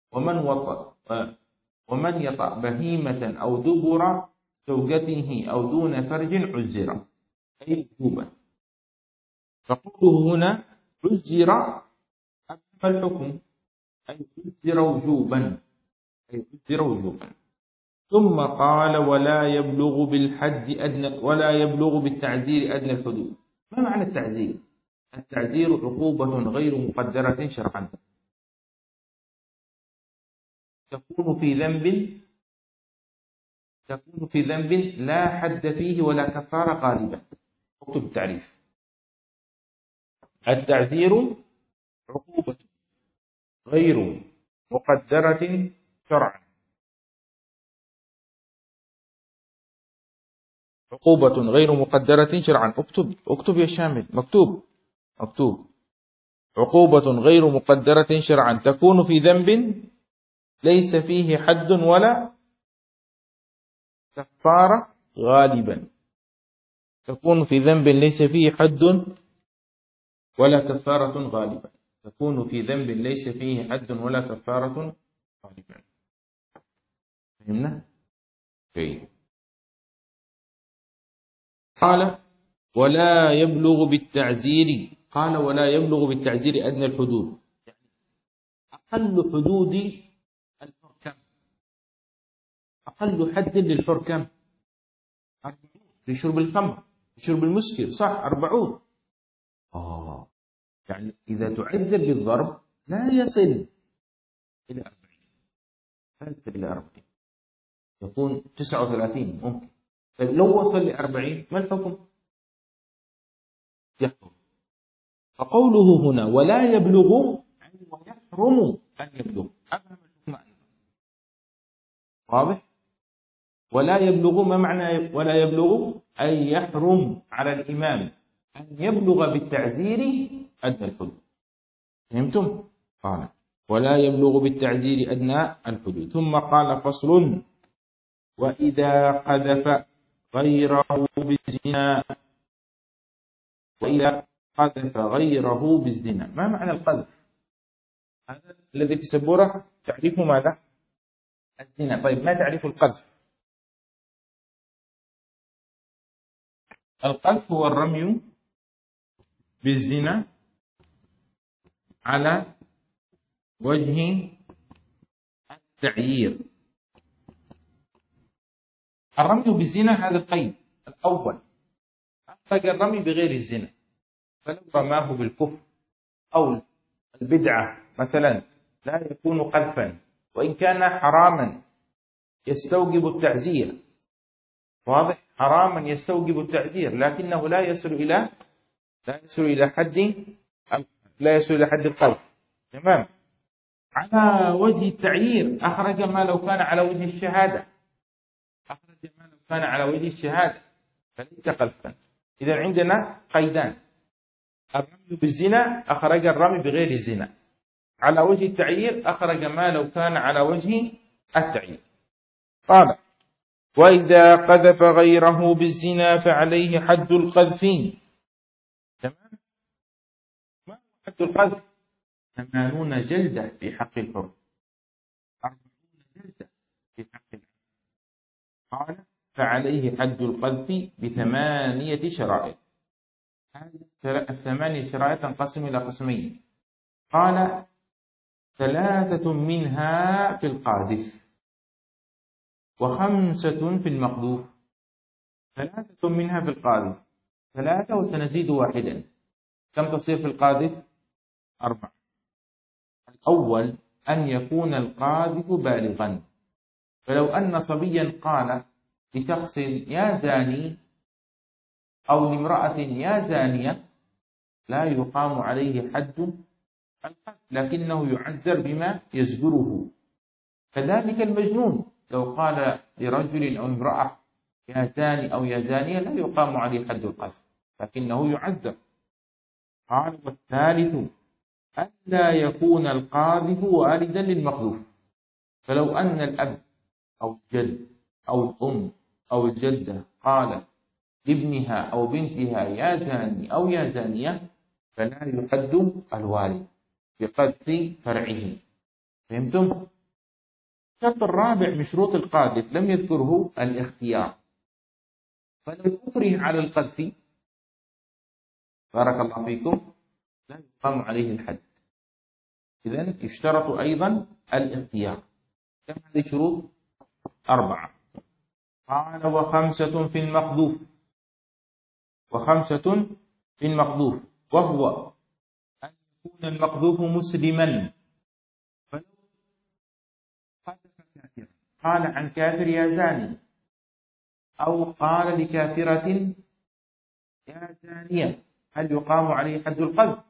ومن يطأ بهيمة أو دبر زوجته أو دون فرج عزر، أي وجوبا. فقوله هنا عزر أبهم الحكم، أي عزر وجوبا، أي عزر وجوبا. ثم قال ولا يبلغ بالحد أدنى، ولا يبلغ بالتعزير أدنى الحدود. ما معنى التعزير؟ التعزير عقوبة غير مقدرة شرعا، تكون في ذنب لا حد فيه ولا كفارة غالبا. اكتب التعريف. التعزير عقوبة غير مقدرة شرعا، عقوبة غير مقدرة شرعا. اكتب يا شامل، مكتوب. عقوبة غير مقدرة شرعا تكون في ذنب ليس فيه حد ولا كفارة غالبا. تكون في ذنب ليس فيه حد ولا كفارة غالبا. تكون في ذنب ليس فيه حد ولا كفارة غالبا. فهمنا؟ طيب. قال ولا يبلغ بالتعزير، قال ولا يبلغ بالتعزير أدنى الحدود، أقل حدود الحكم، أقل حد للحكم 40 في شرب الخمر، في شرب المسكر، صح 40. يعني إذا تعذر بالضرب لا يصل إلى 40، لا يصل إلى 40، يكون 39 ممكن. طيب لو وصل ل 40 ما الحكم؟ يحكم. فقوله هنا ولا يبلغ أي ويحرم أن يبلغ، أفهم الحكم أيضا واضح؟ ولا يبلغ، ما معنى ولا يبلغ؟ أي يحرم على الإمام أن يبلغ بالتعزير أدنى الحدود. فهمتم؟ قال ولا يبلغ بالتعزير أدنى الحدود. ثم قال فصل وإذا قذف غيره بالزنا، وإذا قذف غيره بالزنا. ما معنى القذف؟ هذا الذي في السبورة تعريفه ماذا؟ الزنا. طيب ما تعريف القذف؟ القذف هو الرمي بالزنا على وجه التعيير. الرمي بالزنا هذا القيد الأول، أخرج الرمي بغير الزنا، فلو رماه بالكفر أو البدعة مثلا لا يكون قذفا، وإن كان حراما يستوجب التعزير. واضح؟ حراما يستوجب التعزير لكنه لا يصل إلى حد القذف. تمام. على وجه التعيير أخرج ما لو كان على وجه الشهادة، فليس قذفا. إذا عندنا قيدان: الرمي بالزنا أخرج الرمي بغير الزنا، على وجه التعيير أخرج ما لو كان على وجه التعيير. قال وإذا قذف غيره بالزنا فعليه حد القذف. تمام. ما هو حد القذف؟ 80 جلدة في حق الحر، 40 جلدة في حق الحر. قال فعليه حد القذف ب8 شرائط. هذه 8 شرائط تنقسم إلى قسمين. قال 3 منها في القاذف و5 في المقذوف. 3 منها في القاذف، 3 وسنزيد 1. كم تصير في القاذف؟ 4. الأول أن يكون القاذف بالغا، فلو أن صبيا قال لشخص يا زاني أو لامرأة يا زانية لا يقام عليه حد القذف، لكنه يعذر بما يزجره. كذلك المجنون لو قال لرجل أو امرأة يا زاني أو يا زانية لا يقام عليه حد القذف، لكنه يعذر. قال والثالث ألا يكون القاذف والدا للمقذوف، فلو أن الأب أو الجد أو الأم أو الجدة قالت لابنها أو بنتها يا زاني أو يا زانية فلا يحد الوالد بقذف فرعه. فهمتم؟ الشرط الرابع من شروط القاذف لم يذكره الاختيار، فلو أكره على القذف بارك الله فيكم لا يقام عليه الحد. إذن يشترط أيضا الاختيار. كم هذه شروط؟ 4. قال وخمسة في المقذوف، وخمسة في المقذوف، وهو أن يكون المقذوف مسلما، فلو قذف كافرا قال عن كافر يا زاني، أو قال لكافرة يا زانية، هل يقام عليه حد القذف؟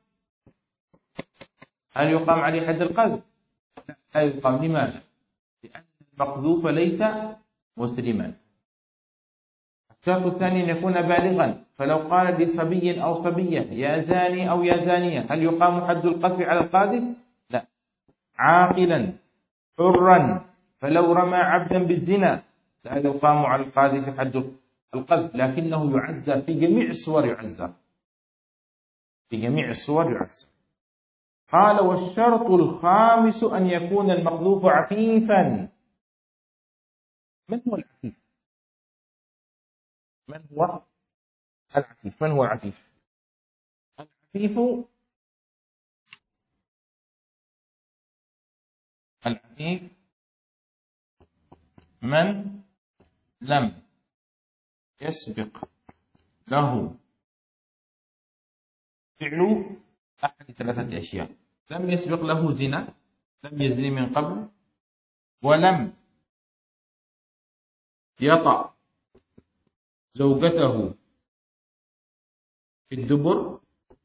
هل يقام عليه حد القذف؟ لا يقام. لماذا؟ لأن المقذوف ليس مسلما. الشرط الثاني أن يكون بالغا، فلو قال لصبي أو صبية يا زاني أو يا زانية هل يقام حد القذف على القاذف؟ لا. عاقلا حرا، فلو رمى عبدا بالزنا لا يقام على القاذف حد القذف، لكنه يعزى في جميع الصور، يعزى في جميع الصور يعزى. قال والشرط الخامس أن يكون المقذوف عفيفا. من هو العفيف؟ من هو العفيف؟ من هو العفيف؟ العفيف من لم يسبق له فعل أحد 3 أشياء: لم يسبق له زنا، لم يزني من قبل، ولم يطأ زوجته في الدبر،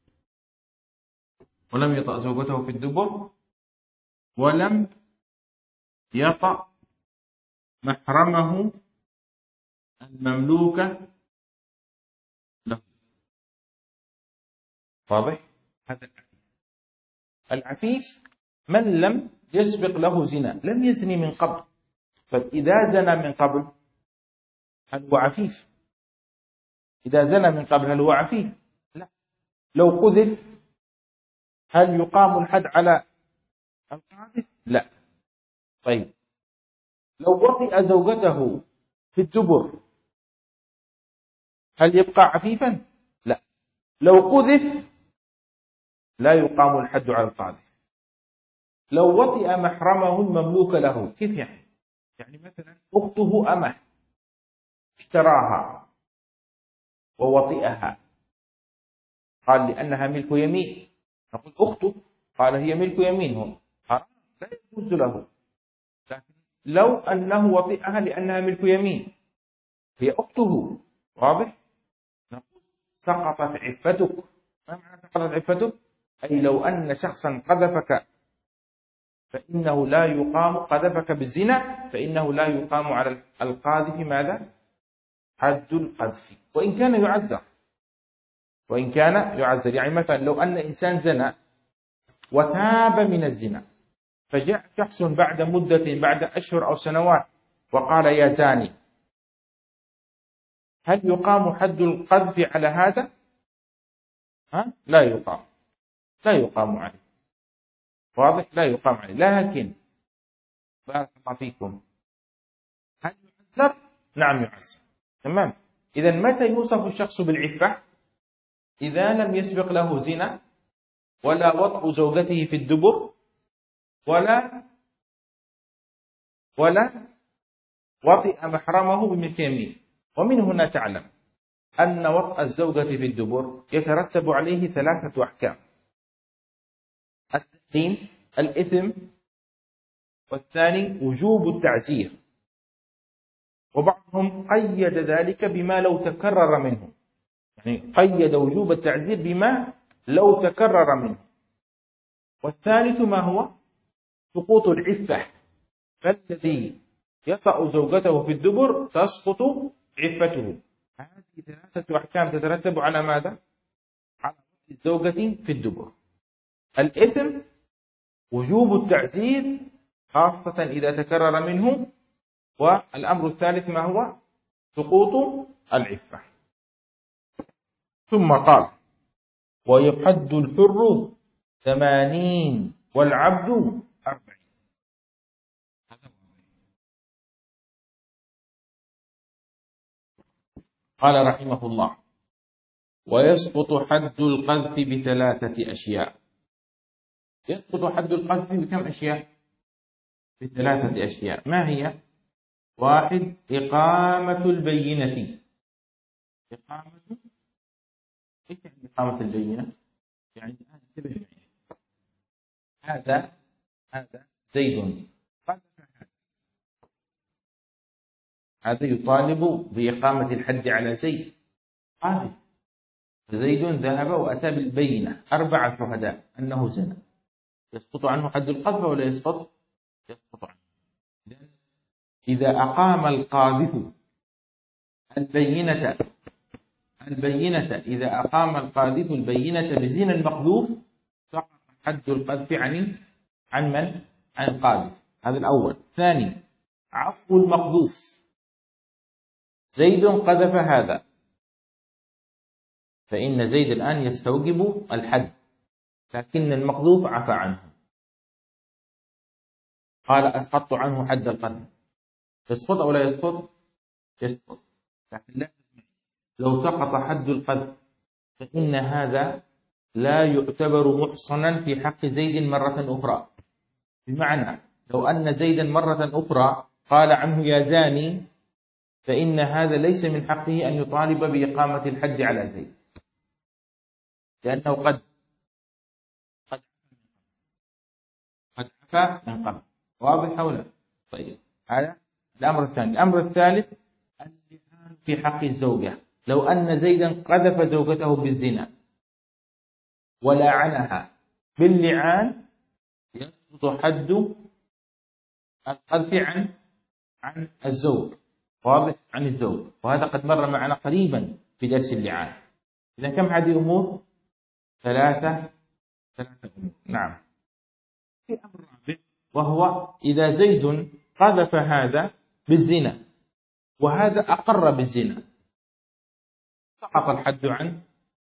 ولم يطأ زوجته في الدبر، ولم يطأ محرمه المملوكة له. واضح؟ هذا العفيف من لم يسبق له زنا، لم يزني من قبل. فإذا زنى من قبل هل هو عفيف؟ إذا زنى من قبل هل هو عفيف؟ لا. لو قذف هل يقام الحد على القاذف؟ لا. طيب لو وطئ زوجته في الدبر هل يبقى عفيفا؟ لا. لو قذف لا يقام الحد على القاذف. لو وطئ محرمه المملوك له، كيف يعني؟ يعني مثلا أخته أمه اشتراها ووطئها، قال لأنها ملك يمين، نقول أخته، قال هي ملك يمين، هم حرام لا يجوز له. لكن لو أنه وطئها لأنها ملك يمين هي أخته، واضح؟ نقول سقطت عفتك. ما معنى سقطت عفتك؟ أي لو أن شخصا قذفك فإنه لا يقام، قذفك بالزنا فإنه لا يقام على القاذف ماذا؟ حد القذف، وإن كان يعذر، وإن كان يعذر. يعني مثلا لو أن إنسان زنى وتاب من الزنا، فجاء شخص بعد مدة، بعد أشهر أو سنوات، وقال يا زاني، هل يقام حد القذف على هذا؟ لا يقام، لا يقام عليه. واضح؟ لا يقام عليه. لكن بارك الله فيكم، هل يعذر؟ نعم يعذر. تمام. إذا متى يوصف الشخص بالعفة؟ إذا لم يسبق له زنا، ولا وطء زوجته في الدبر، ولا وطئ محرمه بملك يمين. ومن هنا تعلم أن وطأ الزوجة في الدبر يترتب عليه 3 أحكام: التحريم، الإثم، والثاني وجوب التعزير. وبعضهم قيد ذلك بما لو تكرر منه، يعني قيد وجوب التعزير بما لو تكرر منه. والثالث ما هو؟ سقوط العفة، فالذي يطأ زوجته في الدبر تسقط عفته. هذه 3 أحكام تترتب على ماذا؟ على الزوجة في الدبر: الإثم، وجوب التعزير خاصة إذا تكرر منه، والأمر الثالث ما هو؟ سقوط العفة. ثم قال: ويحد الحر 80 والعبد 40. قال رحمه الله: ويسقط حد القذف بثلاثة أشياء. يسقط حد القذف بكم أشياء؟ بثلاثة أشياء. ما هي؟ 1. إقامة البينة. إيش يعني إقامة البينة؟ يعني انتبه معي. هذا زيد قذف هذا يطالب بإقامة الحد على زيد. قاذف. زيد ذهب وأتى بالبينة 4 شهداء أنه زنى. يسقط عنه حد القذف ولا يسقط؟ يسقط عنه. إذا أقام القاذف البينة إذا أقام القاذف البينة بزنا المقذوف سقط حد القذف عن من؟ عن القاذف. هذا الأول. ثاني: عفو المقذوف. زيد قذف هذا، فإن زيد الآن يستوجب الحد، لكن المقذوف عفى عنه. قال: أسقطت عنه حد القذف. يسقط أو لا يسقط؟ يسقط. لكن لو سقط حد القذف فإن هذا لا يعتبر محصنا في حق زيد مرة أخرى. بمعنى لو أن زيدا مرة أخرى قال عنه يا زاني، فإن هذا ليس من حقه أن يطالب بإقامة الحد على زيد، لأنه قد عفى من قبل. واضح أو لا؟ طيب، هذا الأمر الثاني. الأمر الثالث: اللعان في حق الزوجة. لو أن زيدا قذف زوجته بالزنا ولعنها باللعان يسقط حد القذف عن الزوج. واضح؟ عن الزوج. وهذا قد مر معنا قريبا في درس اللعان. إذا كم هذه أمور؟ 3 أمور. نعم. في أمر رابع، وهو إذا زيد قذف هذا بالزنا وهذا أقر بالزنا سقط الحد عنه.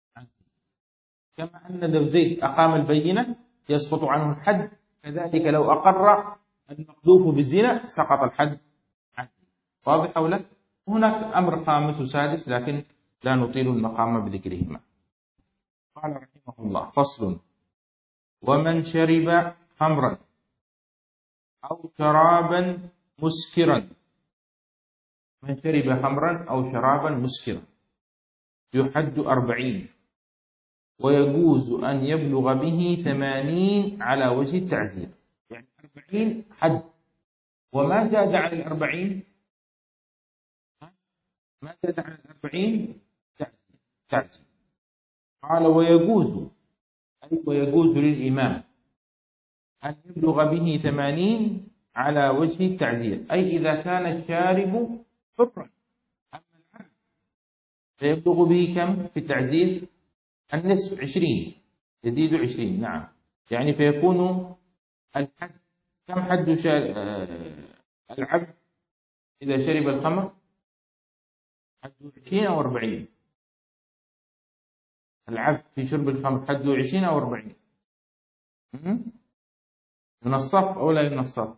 كما أن لو زيد أقام البينة يسقط عنه الحد، كذلك لو أقر المقذوف بالزنا سقط الحد عنه. واضح أو لا؟ هناك أمر خامس وسادس لكن لا نطيل المقام بذكرهما. قال رحمه الله: فصل: ومن شرب خمرا أو شرابا مسكرا. من شرب خمرا أو شرابا مسكرا يحد 40، ويجوز أن يبلغ به 80 على وجه التعزير. يعني 40 حد، وما زاد عن 40 ما زاد عن 40 تعزير. قال: ويجوز للإمام أن يبلغ به 80 على وجه التعزير، أي إذا كان الشارب حرا. أما العبد فيبلغ به كم في التعزير؟ النصف، 20، يزيد 20. نعم. يعني فيكون الحد كم حد العبد إذا شرب الخمر؟ حده 20 أو 40؟ العبد في شرب الخمر حده 20 أو 40؟ ينصف أو لا ينصف؟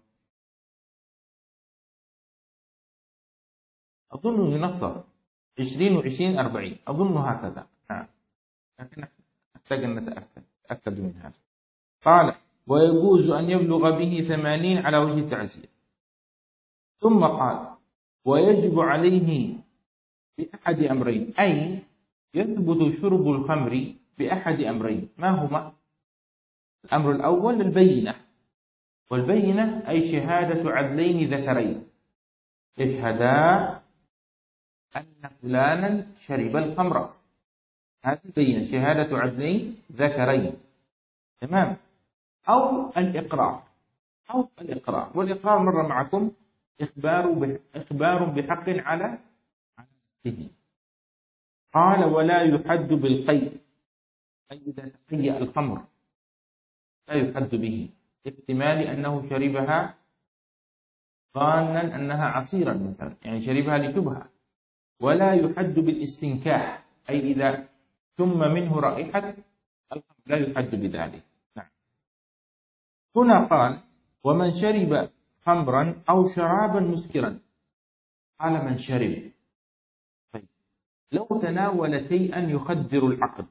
أظن ينصف 20 و20 40، أظن هكذا. نعم. لكن نحتاج أن نتأكد من هذا. قال: ويجوز أن يبلغ به 80 على وجه التعزير. ثم قال: ويجب عليه بأحد أمرين، أي يثبت شرب الخمر بأحد أمرين. ما هما؟ الأمر الأول البينة، والبينة أي شهادة عدلين ذكرين يشهدا أن فلانا شرب الخمر. هذه البينة، شهادة عدلين ذكرين. تمام. أو الإقرار. والإقرار مر معكم إخبار بحق على نفسه. قال: ولا يحد بالقيء، أي إذا تقيأ الخمر لا يحد به، احتمال أنه شربها ظانا أنها عصيرا مثلا، يعني شربها لشبهة، ولا يحد بالاستنكاح، أي إذا شم منه رائحة الخمر لا يحد بذلك. نعم. هنا قال: ومن شرب خمرا أو شرابا مسكرا. قال: من شرب. طيب، لو تناول شيئا يخدر العقل،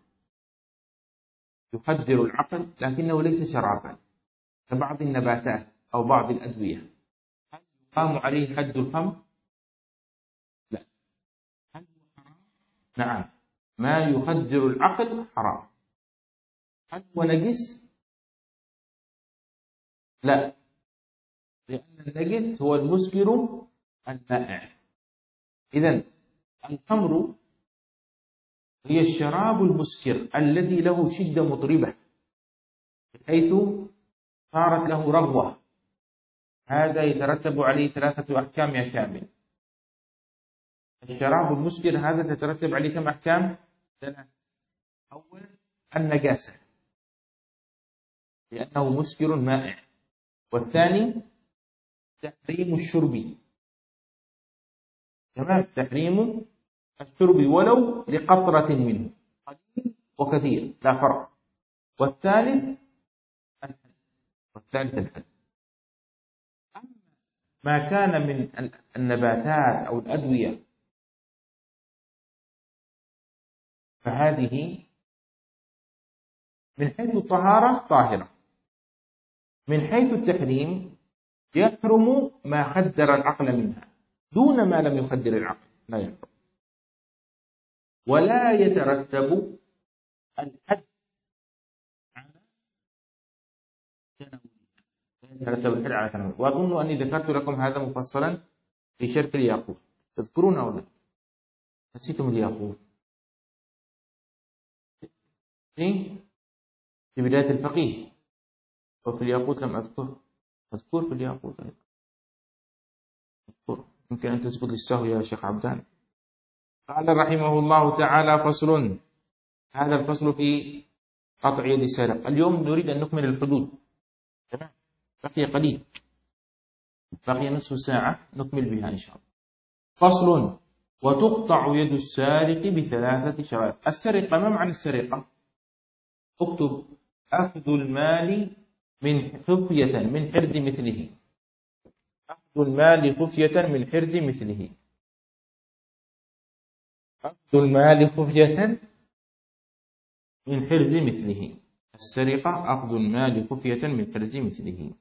يخدر العقل لكنه ليس شرابا، كبعض النباتات أو بعض الأدوية، هل يقام عليه حد الخمر؟ لا. هل هو حرام؟ نعم. ما يخدر العقل حرام. هل هو نجس؟ لا، لأن النجس هو المسكر المائع. إذن الخمر هي الشراب المسكر الذي له شدة مطربة بحيث صارت له رغوة. هذا يترتب عليه 3 أحكام يا شامل. الشراب المسكر هذا تترتب عليه كم أحكام؟ 3. أولا النجاسة لأنه مسكر مائع، والثاني تحريم الشرب، تمام، تحريم الشرب ولو لقطرة منه، قليل وكثير لا فرق. والثالث الحد. أما ما كان من النباتات أو الأدوية فهذه من حيث الطهارة طاهرة، من حيث التحريم يحرم ما خدر العقل منها دون ما لم يخدر العقل، لا يحرم. ولا يترتب الحد على تناوله، وأظن أني ذكرت لكم هذا مفصلا في شرح الياقوت، تذكرون أو لا؟ نسيتم الياقوت في بداية الفقيه، وفي الياقوت لم أذكر في الياقوت أذكر. يمكن أن تثبت للسهو يا شيخ عبدان. قال رحمه الله تعالى: فصل. هذا الفصل في قطع يد السارق. اليوم نريد أن نكمل الحدود، تمام، بقي قليل، بقي نصف ساعة نكمل بها إن شاء الله. فصل. وتقطع يد السارق ب3 شرائط. السرقة، ما معنى السرقة؟ اكتب: أخذ المال من خفية من حرز مثله. أخذ المال خفية من حرز مثله. أخذ المال خفية من حرز مثله. السرقة أخذ المال خفية من حرز مثله.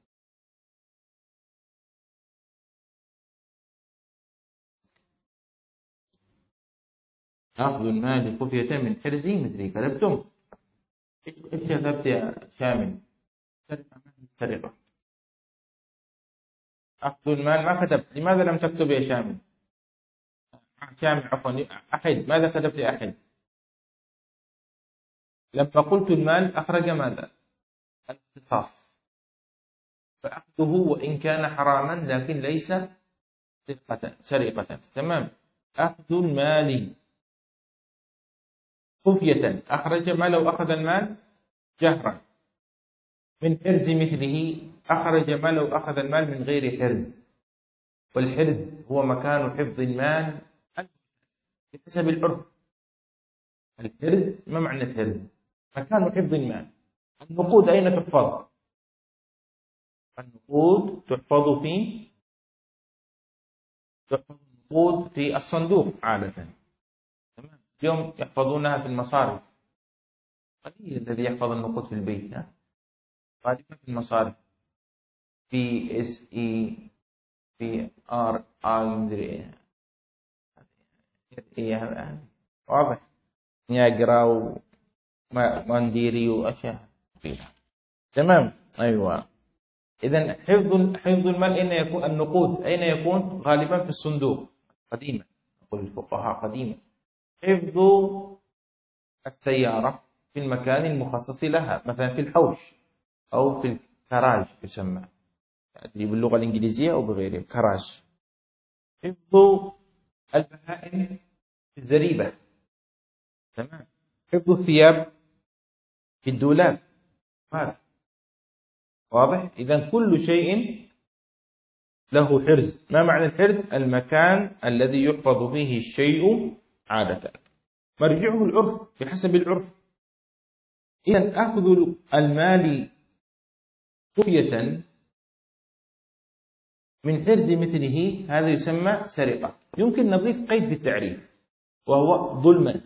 أخذ المال خفية من حرز مثله. كتبتم؟ إيش كتبت يا شامل؟ سرقة. أخذ المال ما كتبت. لماذا لم تكتب يا شامل؟ شامل عفوا، أحد، ماذا كتبت يا أحد؟ لما قلت المال أخرج ماذا؟ الاختصاص. فأخذه وإن كان حراما لكن ليس سرقة. تمام. أخذ المال خفية، أخرج ما لو أخذ المال جهرا. من حرز مثله، أخرج ما لو أخذ المال من غير حرز. والحرز هو مكان حفظ المال بحسب العرف. الحرز، ما معنى الحرز؟ مكان حفظ المال. النقود أين تحفظ؟ النقود تحفظ في الصندوق عادة. تمام. اليوم يحفظونها في المصارف، قليل الذي يحفظ النقود في البيت، غالبا في المصارف، في SE، في RI، مدري ايه، واضح، نياجرا ومانديري واشياء كثيرة. تمام. ايوه. اذا حفظ المال اين يكون؟ النقود اين يكون؟ غالبا في الصندوق قديما، يقول الفقهاء قديما. حفظ السيارة في المكان المخصص لها، مثلا في الحوش أو في الكراج يسمى، يعني باللغة الإنجليزية أو بغيره، كراج. حفظ البهائم في الزريبة، تمام. حفظ الثياب في الدولاب، واضح. إذا كل شيء له حرز. ما معنى الحرز؟ المكان الذي يحفظ فيه الشيء عادة. مرجعه العرف بحسب العرف. إذن أخذ المال خفية من حرز مثله هذا يسمى سرقة. يمكن نضيف قيد في التعريف وهو ظلما.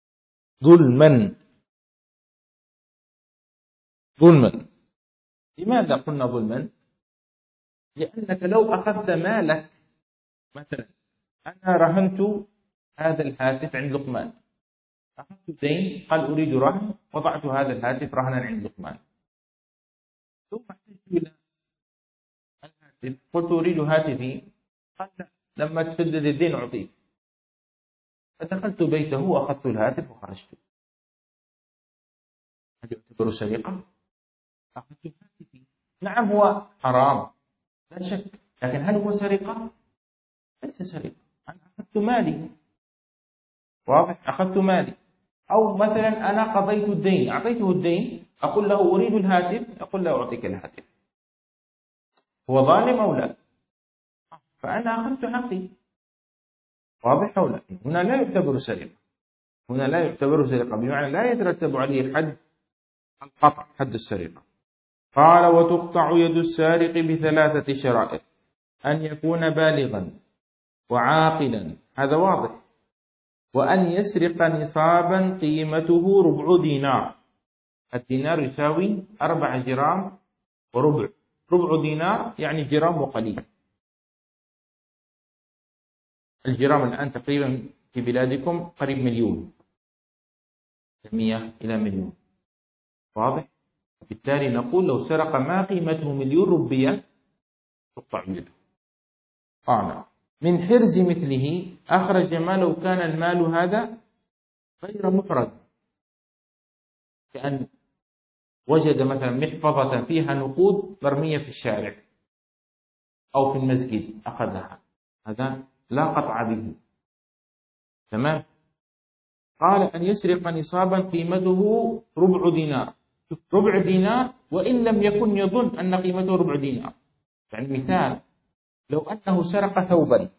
لماذا قلنا ظلما؟ لأنك لو أخذت مالك، مثلا أنا رهنت هذا الهاتف عند لقمان، أخذت الدين، قال أريد رهن، وضعت هذا الهاتف رهنا عند لقمان، ثم احتجت إلى الهاتف، قلت أريد هاتفي، قال لا، لما تسدد الدين أعطيك. فدخلت بيته وأخذت الهاتف وخرجت. هل يعتبر سرقة؟ أخذت هاتفي، نعم هو حرام لا شك، لكن هل هو سرقة؟ ليس سرقة، أنا أخذت مالي. واضح؟ أخذت مالي. أو مثلا أنا قضيت الدين، أعطيته الدين، أقول له أريد الهاتف، أقول له أعطيك الهاتف. هو ظالم أو لا؟ فأنا أخذت حقي. واضح أو لا؟ هنا لا يعتبر سرقة، هنا لا يعتبر سرقة، بمعنى لا يترتب عليه حد القطع، حد السرقة. قال: وتقطع يد السارق بثلاثة شرائط: أن يكون بالغا وعاقلا، هذا واضح، وأن يسرق نصابا قيمته ربع دينار. الدينار يساوي 4 جرام وربع، ربع دينار يعني جرام وقليل. الجرام الآن تقريبا في بلادكم قريب مليون، 100 إلى مليون. واضح؟ بالتالي نقول لو سرق ما قيمته مليون روبية تقطع يده. قال: من حرز مثله أخرج ما لو كان المال هذا غير محرز، كأن وجد مثلا محفظة فيها نقود مرمية في الشارع أو في المسجد أخذها، هذا لا قطع به. تمام. قال: أن يسرق نصابا قيمته ربع دينار. ربع دينار وإن لم يكن يظن أن قيمته ربع دينار. يعني مثال، لو أنه سرق ثوبا،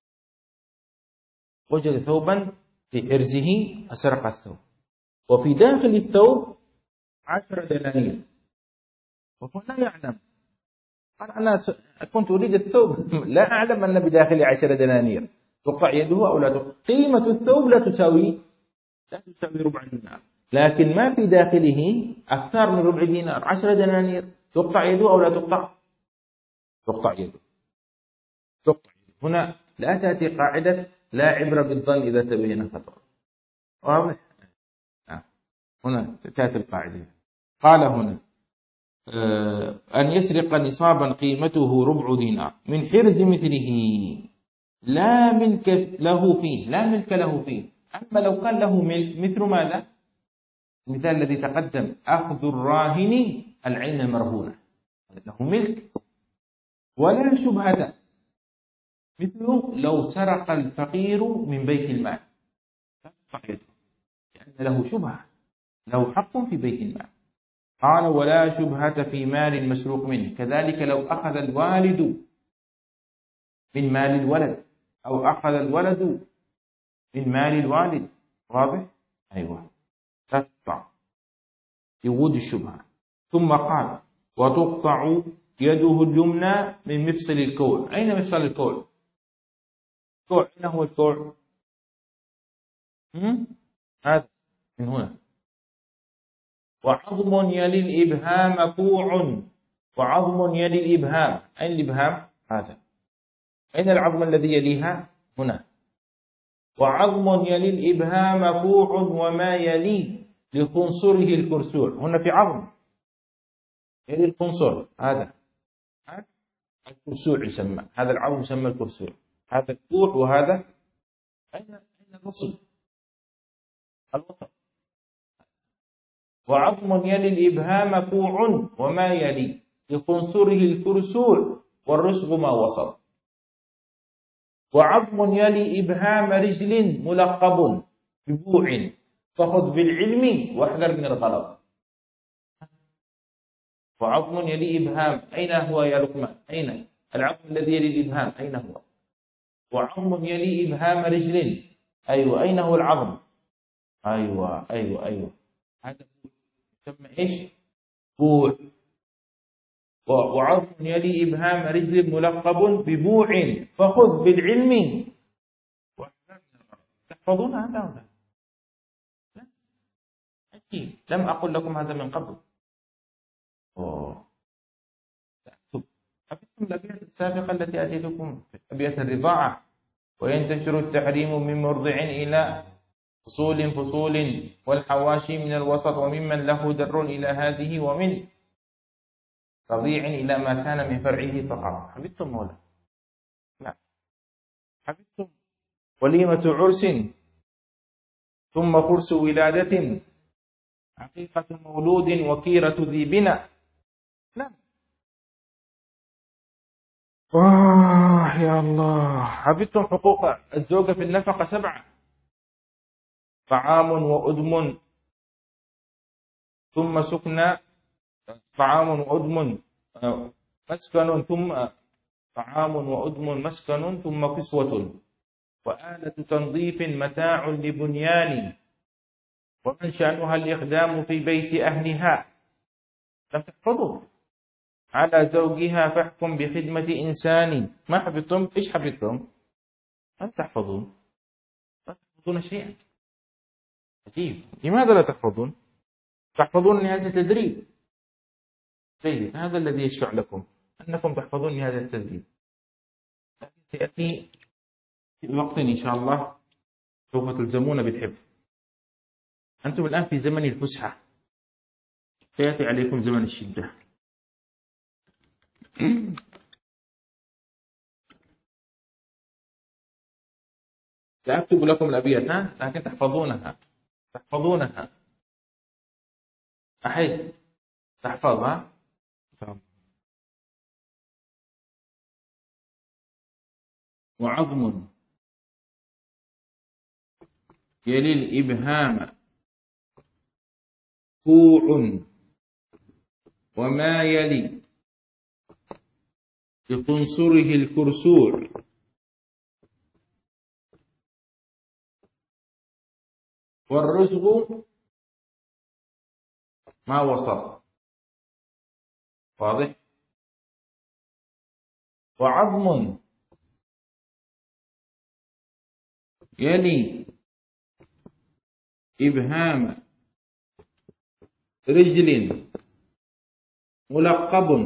وجد ثوبا في حرزه فسرق الثوب، وفي داخل الثوب 10 دنانير، وهو لا يعلم. قال: أنا كنت أريد الثوب، لا أعلم أن بداخل 10 دنانير، تقطع يده أو لا تقطع. قيمة الثوب لا تساوي ربع دينار، لكن ما في داخله أكثر من ربع دينار، 10 دنانير، تقطع يده أو لا تقطع؟ تقطع يده. هنا لا تأتي قاعدة لا عبرة بالظن إذا تبين خطأ. واضح؟ هنا تأتي القاعدة. قال هنا: أن يسرق نصابا قيمته ربع دينار من حرز مثله لا ملك له فيه. أما لو كان له ملك، مثل ماذا؟ المثال الذي تقدم: أخذ الراهن العين المرهونة، له ملك ولا شبهة. مثله لو سرق الفقير من بيت المال لا تقطع يده، لأن له شبهة، له حق في بيت المال. قال: ولا شبهة في مال المسروق منه. كذلك لو أخذ الوالد من مال الولد، أو أخذ الولد من مال الوالد. واضح؟ أيوة، لا تقطع لوجود الشبهة. ثم قال: وتقطع يده اليمنى من مفصل الكوع. أين مفصل الكوع؟ أين هو الكوع؟ هذا من هنا. وعظم يلي الإبهام كوع، وعظم يلي الإبهام. أين الإبهام؟ هذا. أين العظم الذي يليها؟ هنا. وعظم يلي الإبهام كوع وما يلي لقنصره الكرسوع. هنا في عظم يلي القنصر، هذا الكرسوع يسمى، هذا العظم يسمى الكرسوع، هذا الكوع، وهذا أين النصب؟ الوسط. وعظم يلي الإبهام كوع وما يلي لقنصره الكرسوع والرسغ ما وصل. وعظم يلي إبهام رجل ملقب ببوع فخذ بالعلم واحذر من الغلط. وعظم يلي إبهام، أين هو يا لقمان؟ أين؟ العظم الذي يلي الإبهام أين هو؟ وعظم يلي إبهام رجل. أيوة، أين هو العظم؟ أيوة أيوة أيوة، هذا يسمى إيش؟ بوع. وعظم يلي إبهام رجل ملقب ببوع، فخذ بالعلم. تحفظون هذا ولا لا؟ أكيد لم أقل لكم هذا من قبل. حفظتم الأبيات السابقة التي أتيتكم في أبيات الرضاعة، وينتشر التحريم من مرضع إلى فصول والحواشي من الوسط، وممن له در إلى هذه، ومن رضيع إلى ما كان من فرعه فقط. حفظتم مولا؟ لا. حفظتم وليمة عرس ثم قرص ولادة، عقيقة مولود وكيرة ذي بنا؟ لا. يا الله. حفظتم حقوق الزوجة في النفقة 7: طعام وأدم ثم سكنى، طعام وأدم مسكن، ثم طعام وأدم مسكن ثم كسوة، وآلة تنظيف متاع لبنيان، ومن شأنها الإخدام في بيت أهلها. لم تحفظوا على زوجها فاحكم بخدمة إنسان. ما حفظتم؟ إيش حفظتم؟ لم تحفظون. لا تحفظون شيئا. عجيب، لماذا لا تحفظون؟ تحفظون لهذا التدريب. جيد، هذا الذي يشفع لكم أنكم تحفظون لهذا التدريب. سيأتي في وقت إن شاء الله سوف تلزمون بالحفظ. أنتم الآن في زمن الفسحة، سيأتي عليكم زمن الشدة. سأكتب لكم الأبيات، لكن تحفظونها. تحفظونها. أحد تحفظها. وعظم يلي الإبهام كوع، وما يلي بقنصره الكرسوع، والرزق ما وسط. واضح؟ وعظم يلي إبهام رجل ملقب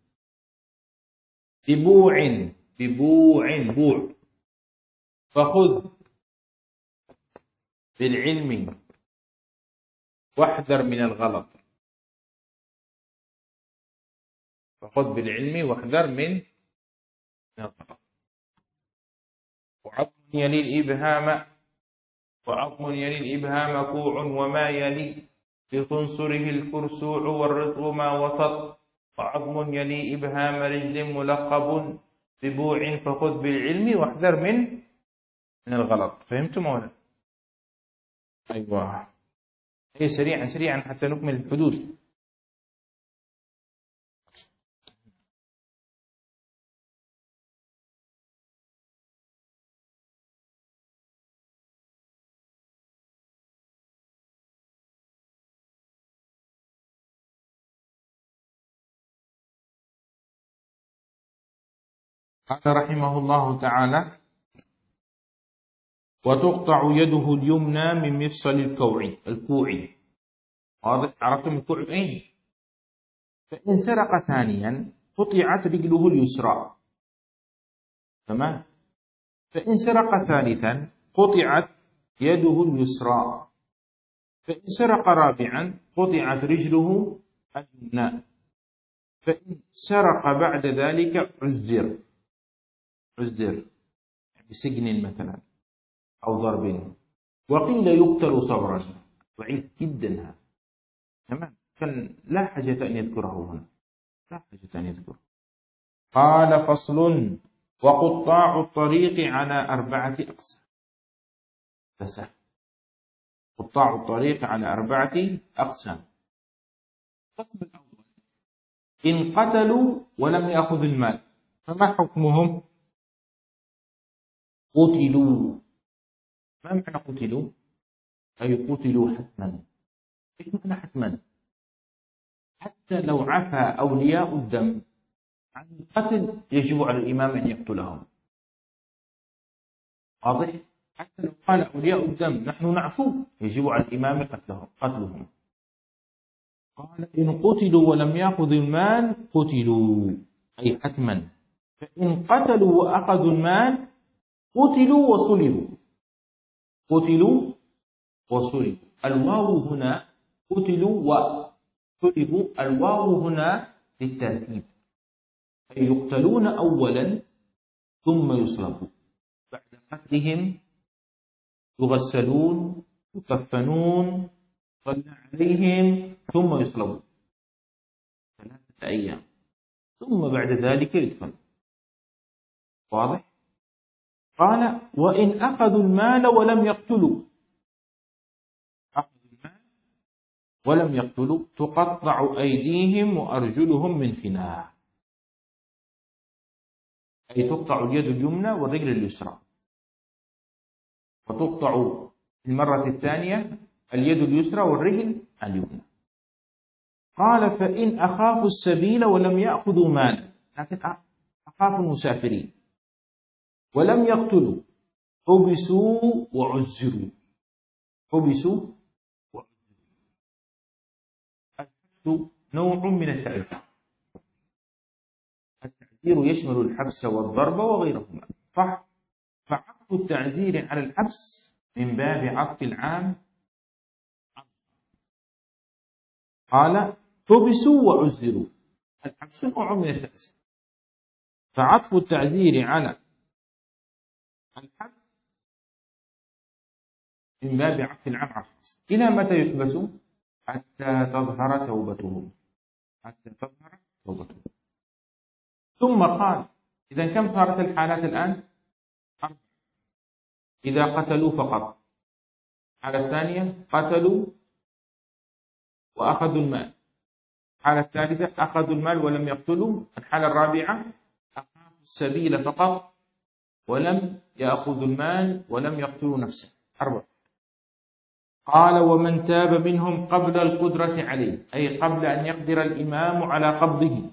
ببوع، فخذ بالعلم واحذر من الغلط. فخذ بالعلم واحذر من الغلط. وعظم يلي الإبهام كوع، وما يلي بخنصره الكرسوع، والرزق ما وسط. وعظم يلي إبهام رجل ملقب ببوع، فخذ بالعلم واحذر من الغلط. فهمتم ولا؟ أيوة. هي سريعا سريعا حتى نكمل الحدود. قال رحمه الله تعالى: وتقطع يده اليمنى من مفصل الكوع. واضح؟ عرفتم الكوع أين؟ فإن سرق ثانيا قطعت رجله اليسرى. تمام؟ فإن سرق ثالثا قطعت يده اليسرى. فإن سرق رابعا قطعت رجله اليمنى. فإن سرق بعد ذلك عزر بسجن مثلا أو ضرب. وقيل يقتل صبرا. ضعيف جدا هذا. تمام؟ لا حاجة أن يذكره هنا، لا حاجة أن يذكره. قال: فصل: وقطاع الطريق على 4 أقسام. فسه قطاع الطريق على 4 أقسام. القسم الأول: إن قتلوا ولم يأخذوا المال فما حكمهم؟ قتلوا. ما معنى قتلوا؟ أي قتلوا حتما. إيش معنى حتما؟ حتى لو عفى أولياء الدم عن القتل يجب على الإمام أن يقتلهم. واضح؟ حتى لو قال أولياء الدم نحن نعفو يجب على الإمام قتلهم. قال إن قتلوا ولم يأخذوا المال قتلوا، أي حتما. فإن قتلوا وأخذوا المال قتلوا وصلبوا. قتلوا وصلبوا. الواو هنا قتلوا وصلبوا، الواو هنا للترتيب، أي يقتلون أولا ثم يصلبوا. بعد قتلهم يغسلون يكفنون صلى عليهم ثم يصلبون 3 أيام، ثم بعد ذلك يدفن. واضح؟ قال وإن أخذوا المال ولم يقتلوا، أخذوا المال ولم يقتلوا تقطع أيديهم وأرجلهم من خلاف، أي تقطع اليد اليمنى والرجل اليسرى، وتقطع المرة الثانية اليد اليسرى والرجل اليمنى. قال فإن أخافوا السبيل ولم يأخذوا مالا، لكن أخافوا المسافرين ولم يقتلوا حبسوا وعزروا. حبسوا وعزروا. الحبس نوع من التعزير. التعزير يشمل الحبس والضرب وغيرهما، صح؟ فعطف التعزير على الحبس من باب عطف العام. قال حبسوا وعزروا، الحبس نوع من التعزير، فعطف التعزير على الحبس من باب عطف العام على الخاص. إلى متى يحبسوا؟ حتى تظهر توبتهم. حتى تظهر توبتهم. ثم قال إذا كم صارت الحالات الآن؟ 4. إذا قتلوا فقط. الحالة الثانية قتلوا وأخذوا المال. الحالة الثالثة أخذوا المال ولم يقتلوا. الحالة الرابعة أخافوا السبيل فقط ولم يأخذوا المال ولم يقتلوا نفسه. 4. قال ومن تاب منهم قبل القدرة عليه، أي قبل أن يقدر الإمام على قبضه،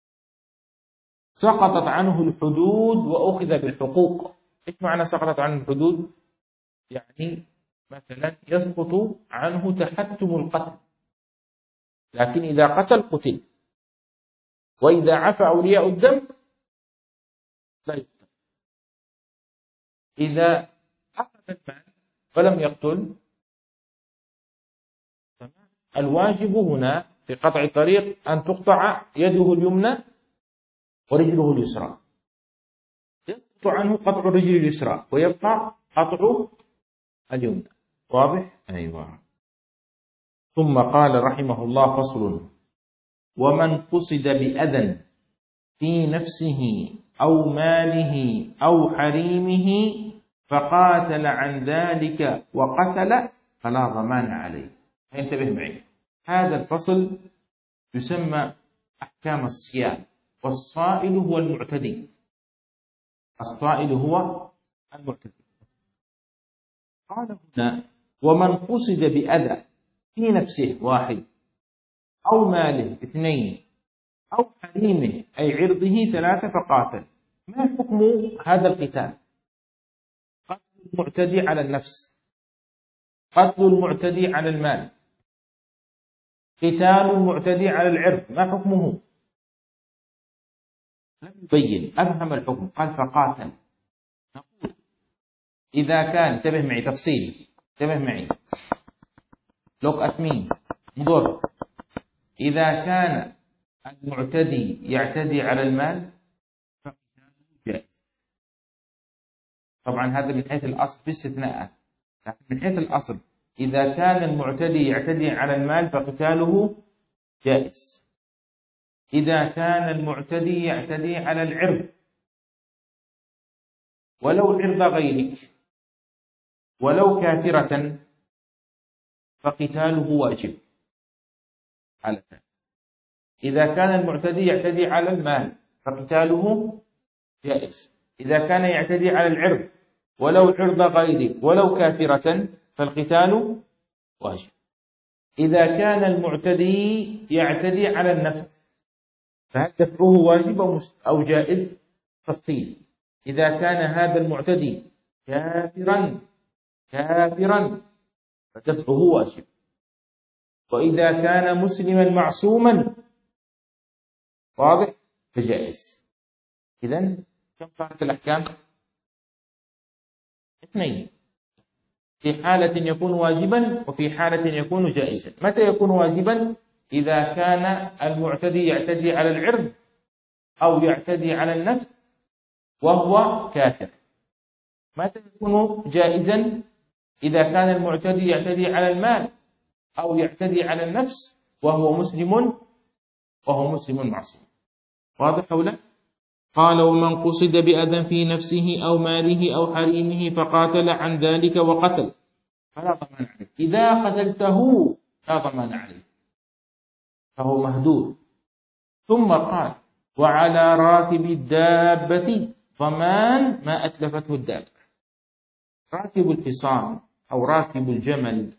سقطت عنه الحدود وأخذ بالحقوق. إيش معنى سقطت عنه الحدود؟ يعني مثلا يسقط عنه تحتم القتل، لكن إذا قتل قتل، وإذا عفى أولياء الدم لا يقتل. إذا أخذ المال ولم يقتل، الواجب هنا في قطع الطريق أن تقطع يده اليمنى ورجله اليسرى. يسقط عنه قطع الرجل اليسرى ويبقى قطع اليمنى. واضح؟ أيوة. ثم قال رحمه الله فصل: ومن قصد بأذى في نفسه أو ماله أو حريمه فقاتل عن ذلك وقتل فلا ضمان عليه. انتبه معي، هذا الفصل يسمى أحكام الصيام، والصائل هو المعتدي. الصائل هو المعتدي. قال هنا: ومن قصد بأذى في نفسه 1، أو ماله 2، أو حريمه أي عرضه 3 فقاتل. ما حكم هذا القتال؟ قتل المعتدي على النفس، قتل المعتدي على المال، قتال المعتدي على العرض، ما حكمه؟ لم يبين، أبهم الحكم، قال فقاتل. نقول إذا كان، انتبه معي تفصيل، انتبه معي لوك أتمين انظر، إذا كان المعتدي يعتدي على المال فقتاله جائز. طبعا هذا من حيث الأصل في استثناءات، لكن من حيث الأصل إذا كان المعتدي يعتدي على المال فقتاله جائز. إذا كان المعتدي يعتدي على العرض، ولو عرض غيرك، ولو كافرة، فقتاله واجب على ذلك. إذا كان المعتدي يعتدي على المال فقتاله جائز. إذا كان يعتدي على العرض ولو عرض غيره ولو كافرة فالقتال واجب. إذا كان المعتدي يعتدي على النفس فهل دفعه واجب أو جائز؟ تفصيل. إذا كان هذا المعتدي كافرا فدفعه واجب، وإذا كان مسلما معصوما واضح فجائز. إذن كم صارت الأحكام؟ 2، في حالة يكون واجبا وفي حالة يكون جائزا. متى يكون واجبا؟ إذا كان المعتدي يعتدي على العرض أو يعتدي على النفس وهو كافر. متى يكون جائزا؟ إذا كان المعتدي يعتدي على المال أو يعتدي على النفس وهو مسلم معصوم. واضح أو لا؟ قال: ومن قصد بأذى في نفسه أو ماله أو حريمه فقاتل عن ذلك وقتل فلا ضمان عليه. إذا قتلته لا ضمان عليه فهو مهدور. ثم قال: وعلى راكب الدابة ضمان ما أتلفته الدابة. راكب الحصان أو راكب الجمل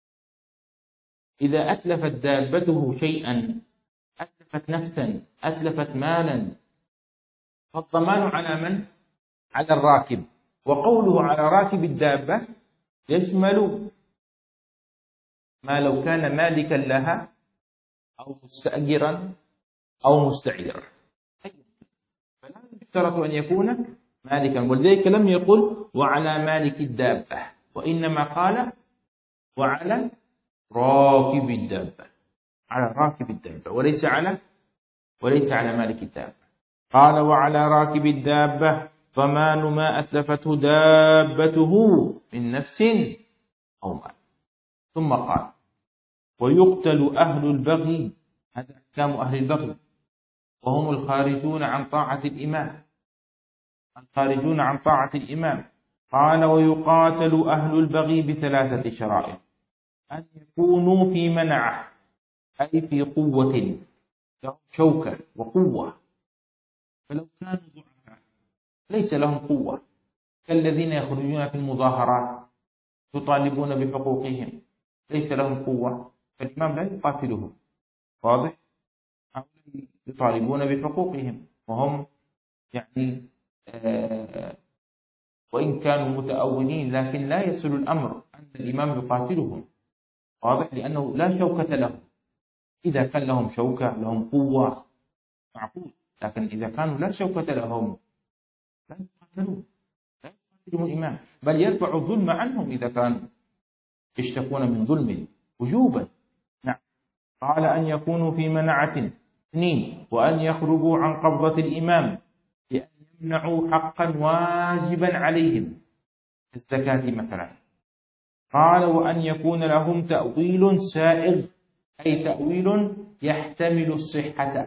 إذا أتلفت دابته شيئا، أتلفت نفسا، أتلفت مالا، فالضمان على من؟ على الراكب. وقوله على راكب الدابة يشمل ما لو كان مالكا لها أو مستأجرا أو مستعيرا، فلا يشترط أن يكون مالكا. ولذلك لم يقل وعلى مالك الدابة، وإنما قال وعلى راكب الدابة، على راكب الدابة وليس على مالك الدابة. قال: وعلى راكب الدابة ضمان ما أتلفته دابته من نفس أو مال. ثم قال: ويقتل أهل البغي. هذا أحكام أهل البغي، وهم الخارجون عن طاعة الإمام. قال: ويقاتل أهل البغي ب3 شرائط: أن يكونوا في منعة أي في قوة، لهم شوكة وقوة. فلو كانوا ضعفاء ليس لهم قوة كالذين يخرجون في المظاهرات يطالبون بحقوقهم، ليس لهم قوة، فالإمام لا يقاتلهم. واضح؟ هؤلاء يطالبون بحقوقهم وهم يعني وإن كانوا متأولين لكن لا يصل الأمر أن الإمام يقاتلهم. واضح؟ لأنه لا شوكة لهم. إذا كان لهم شوكة لهم قوة معقول، لكن إذا كانوا لا شوكة لهم لا يقاتلون الإمام، بل يرفع الظلم عنهم إذا كانوا يشتكون من ظلم وجوبا. نعم. قال: أن يكونوا في منعة. 2: وأن يخرجوا عن قبضة الإمام بأن يمنعوا حقا واجبا عليهم الزكاة مثلا. قال: وأن يكون لهم تأويل سائغ أي تأويل يحتمل الصحة.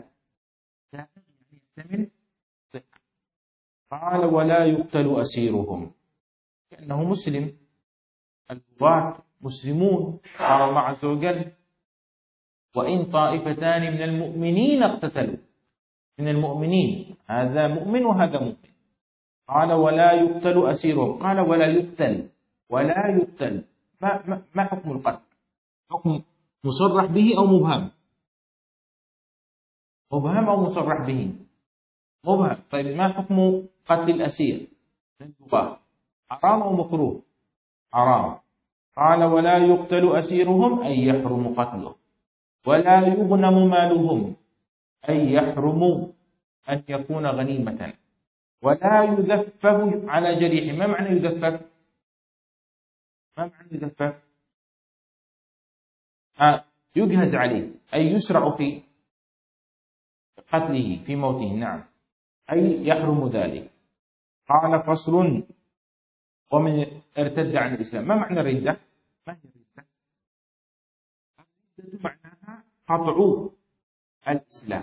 قال: ولا يقتل أسيرهم، كأنه مسلم. البغاة مسلمون. قال الله عز وجل: وإن طائفتان من المؤمنين اقتتلوا. من المؤمنين، هذا مؤمن وهذا مؤمن. قال: ولا يقتل أسيرهم. قال: ولا يقتل. ما حكم القتل؟ حكم مصرح به أو مبهم؟ مبهم أو مصرح به؟ مبهم. طيب ما حكم قتل الأسير للبغاة؟ حرام أو مكروه؟ حرام. قال: ولا يقتل أسيرهم أي يحرم قتله، ولا يغنم مالهم أي يحرم أن يكون غنيمة، ولا يذفف على جريح. ما معنى يذفف؟ يجهز عليه أي يسرع في قتله في موته. نعم، أي يحرم ذلك. قال: فصل: ومن ارتد عن الإسلام. ما معنى الردة؟ ما هي الردة؟ الردة معناها قطع الإسلام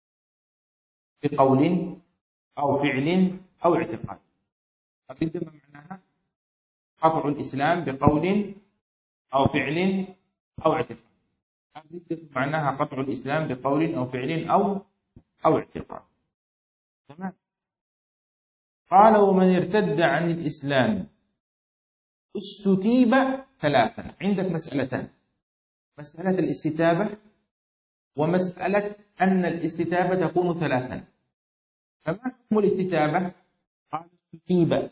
بقول أو فعل أو اعتقاد. الردة ما معناها؟ قطع الإسلام بقول أو فعل أو اعتقاد. الردة معناها قطع الإسلام بقول أو فعل أو اعتقاد. تمام. قال ومن ارتد عن الإسلام استتيب ثلاثا. عندك مسألتان، مسألة الاستتابة ومسألة أن الاستتابة تكون ثلاثا. فما حكم الاستتابة؟ قال استتيب،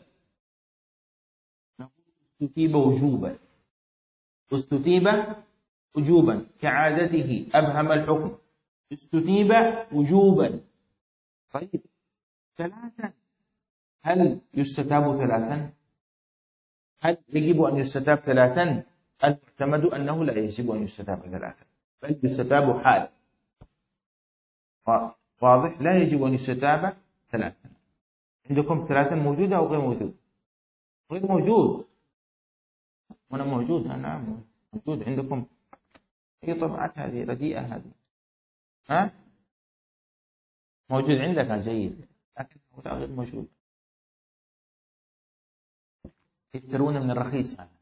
استتيب وجوبا، استتيب وجوبا كعادته أبهم الحكم، استتيب وجوبا. طيب ثلاثا، هل يستتاب ثلاثا؟ هل يجب أن يستتاب ثلاثا؟ المعتمد أنه لا يجب أن يستتاب ثلاثا، بل يستتاب حال. واضح؟ لا يجب أن يستتاب ثلاثا. عندكم ثلاثا موجودة أو غير موجود؟ غير موجود. وأنا موجود، أنا موجود عندكم. هي طبعت هذه رديئة هذه. ها؟ موجود عندك جيد، لكن غير موجود. يشترون من الرخيص هذا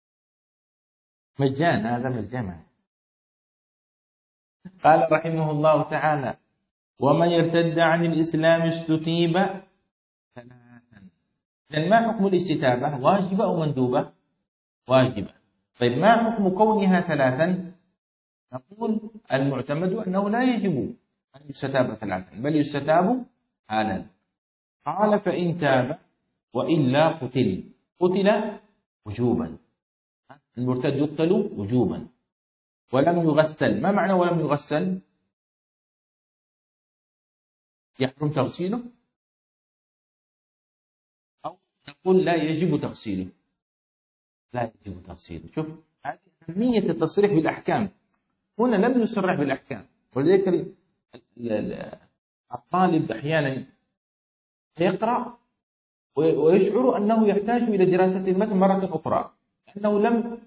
مجان، هذا مجان. قال رحمه الله تعالى ومن يرتد عن الإسلام استتيب ثلاثا. إذن ما حكم الاستتابة؟ واجبة أو مندوبة؟ واجبة. طيب ما حكم كونها ثلاثا؟ نقول المعتمد أنه لا يجب أن يستتاب ثلاثا، بل يستتاب حالا. قال فإن تاب وإلا قتل. قتل وجوبا، المرتد يقتل وجوبا. ولم يغسل، ما معنى ولم يغسل؟ يحرم تغسيله، أو نقول لا يجب تغسيله. لا يجب تغسيله. شوف هذه أهمية التصريح بالأحكام. هنا لم يصرح بالأحكام، ولذلك الطالب أحيانا يقرأ ويشعر أنه يحتاج إلى دراسة المتن مرة أخرى، لأنه لم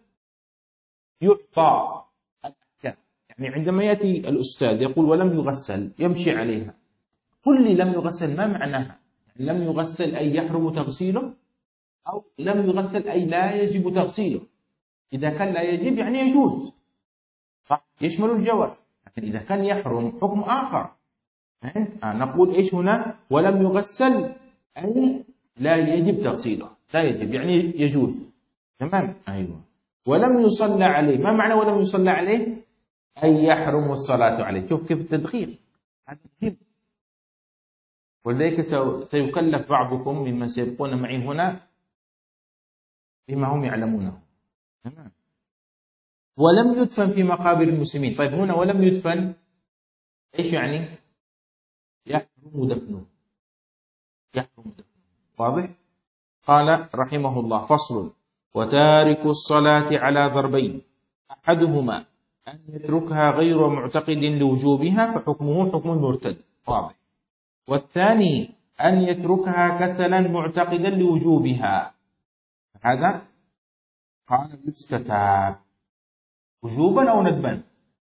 يعطى الأحكام. يعني عندما يأتي الأستاذ يقول ولم يغسل يمشي عليها. قل لي لم يغسل ما معناها؟ يعني لم يغسل أي يحرم تغسيله، أو لم يغسل أي لا يجب تغسيله. إذا كان لا يجب يعني يجوز، صح؟ يشمل الجواز. لكن إذا كان يحرم حكم آخر. نقول إيش هنا؟ ولم يغسل أي لا يجب تغسيله، لا يجب يعني يجوز. تمام؟ أيوة. ولم يصلى عليه، ما معنى ولم يصلى عليه؟ أي يحرم الصلاة عليه. شوف كيف التدخيل، هذا مهم. ولذلك سيكلف بعضكم ممن سيبقون معي هنا بما هم يعلمونه. تمام. ولم يدفن في مقابر المسلمين. طيب هنا ولم يدفن إيش يعني؟ يحرم دفنه، يحرم دفنه. واضح؟ قال رحمه الله فصل وتارك الصلاة على ضربين، أحدهما أن يتركها غير معتقد لوجوبها فحكمه حكم المرتد. واضح. والثاني أن يتركها كسلا معتقدا لوجوبها، هذا قال يستتاب وجوبا أو ندبا.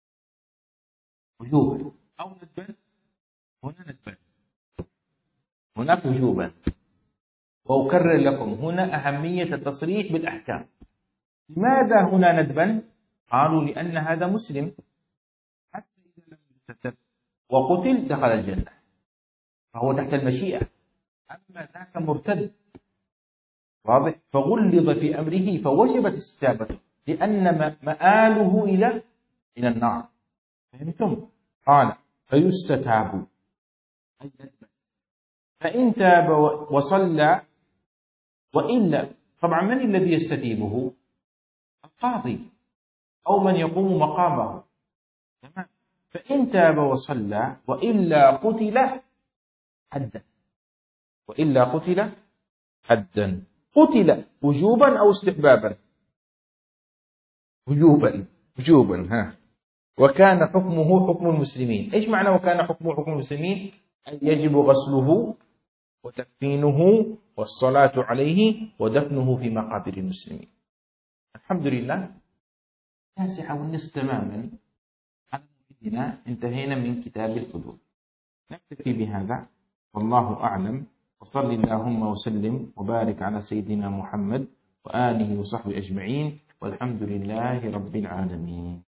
وجوبا أو ندبا. هنا ندبا، هناك وجوبا. وأكرر لكم هنا أهمية التصريح بالأحكام. لماذا هنا ندبا؟ قالوا لأن هذا مسلم، حتى إذا لم يستتب وقتل دخل الجنة، فهو تحت المشيئة. أما ذاك مرتد، واضح، فغلظ في أمره فوجبت استتابته، لأن مآله إلى النار. فهمتم؟ قال فيستتاب أي ندبا. فإن تاب وصلى وإلا، طبعا من الذي يستتيبه؟ القاضي أو من يقوم مقامه. تمام. فإن تاب وصلى وإلا قتل حدا، وإلا قتل حدا. قتل وجوبا أو استحبابا؟ وجوبا. ها. وكان حكمه حكم المسلمين. إيش معنى وكان حكمه حكم المسلمين؟ أي يجب غسله وتكفينه والصلاة عليه ودفنه في مقابر المسلمين. الحمد لله، 9:30 تماما على موعدنا انتهينا من كتاب الحدود. نكتفي بهذا والله أعلم، وصل اللهم وسلم وبارك على سيدنا محمد وآله وصحبه أجمعين، والحمد لله رب العالمين.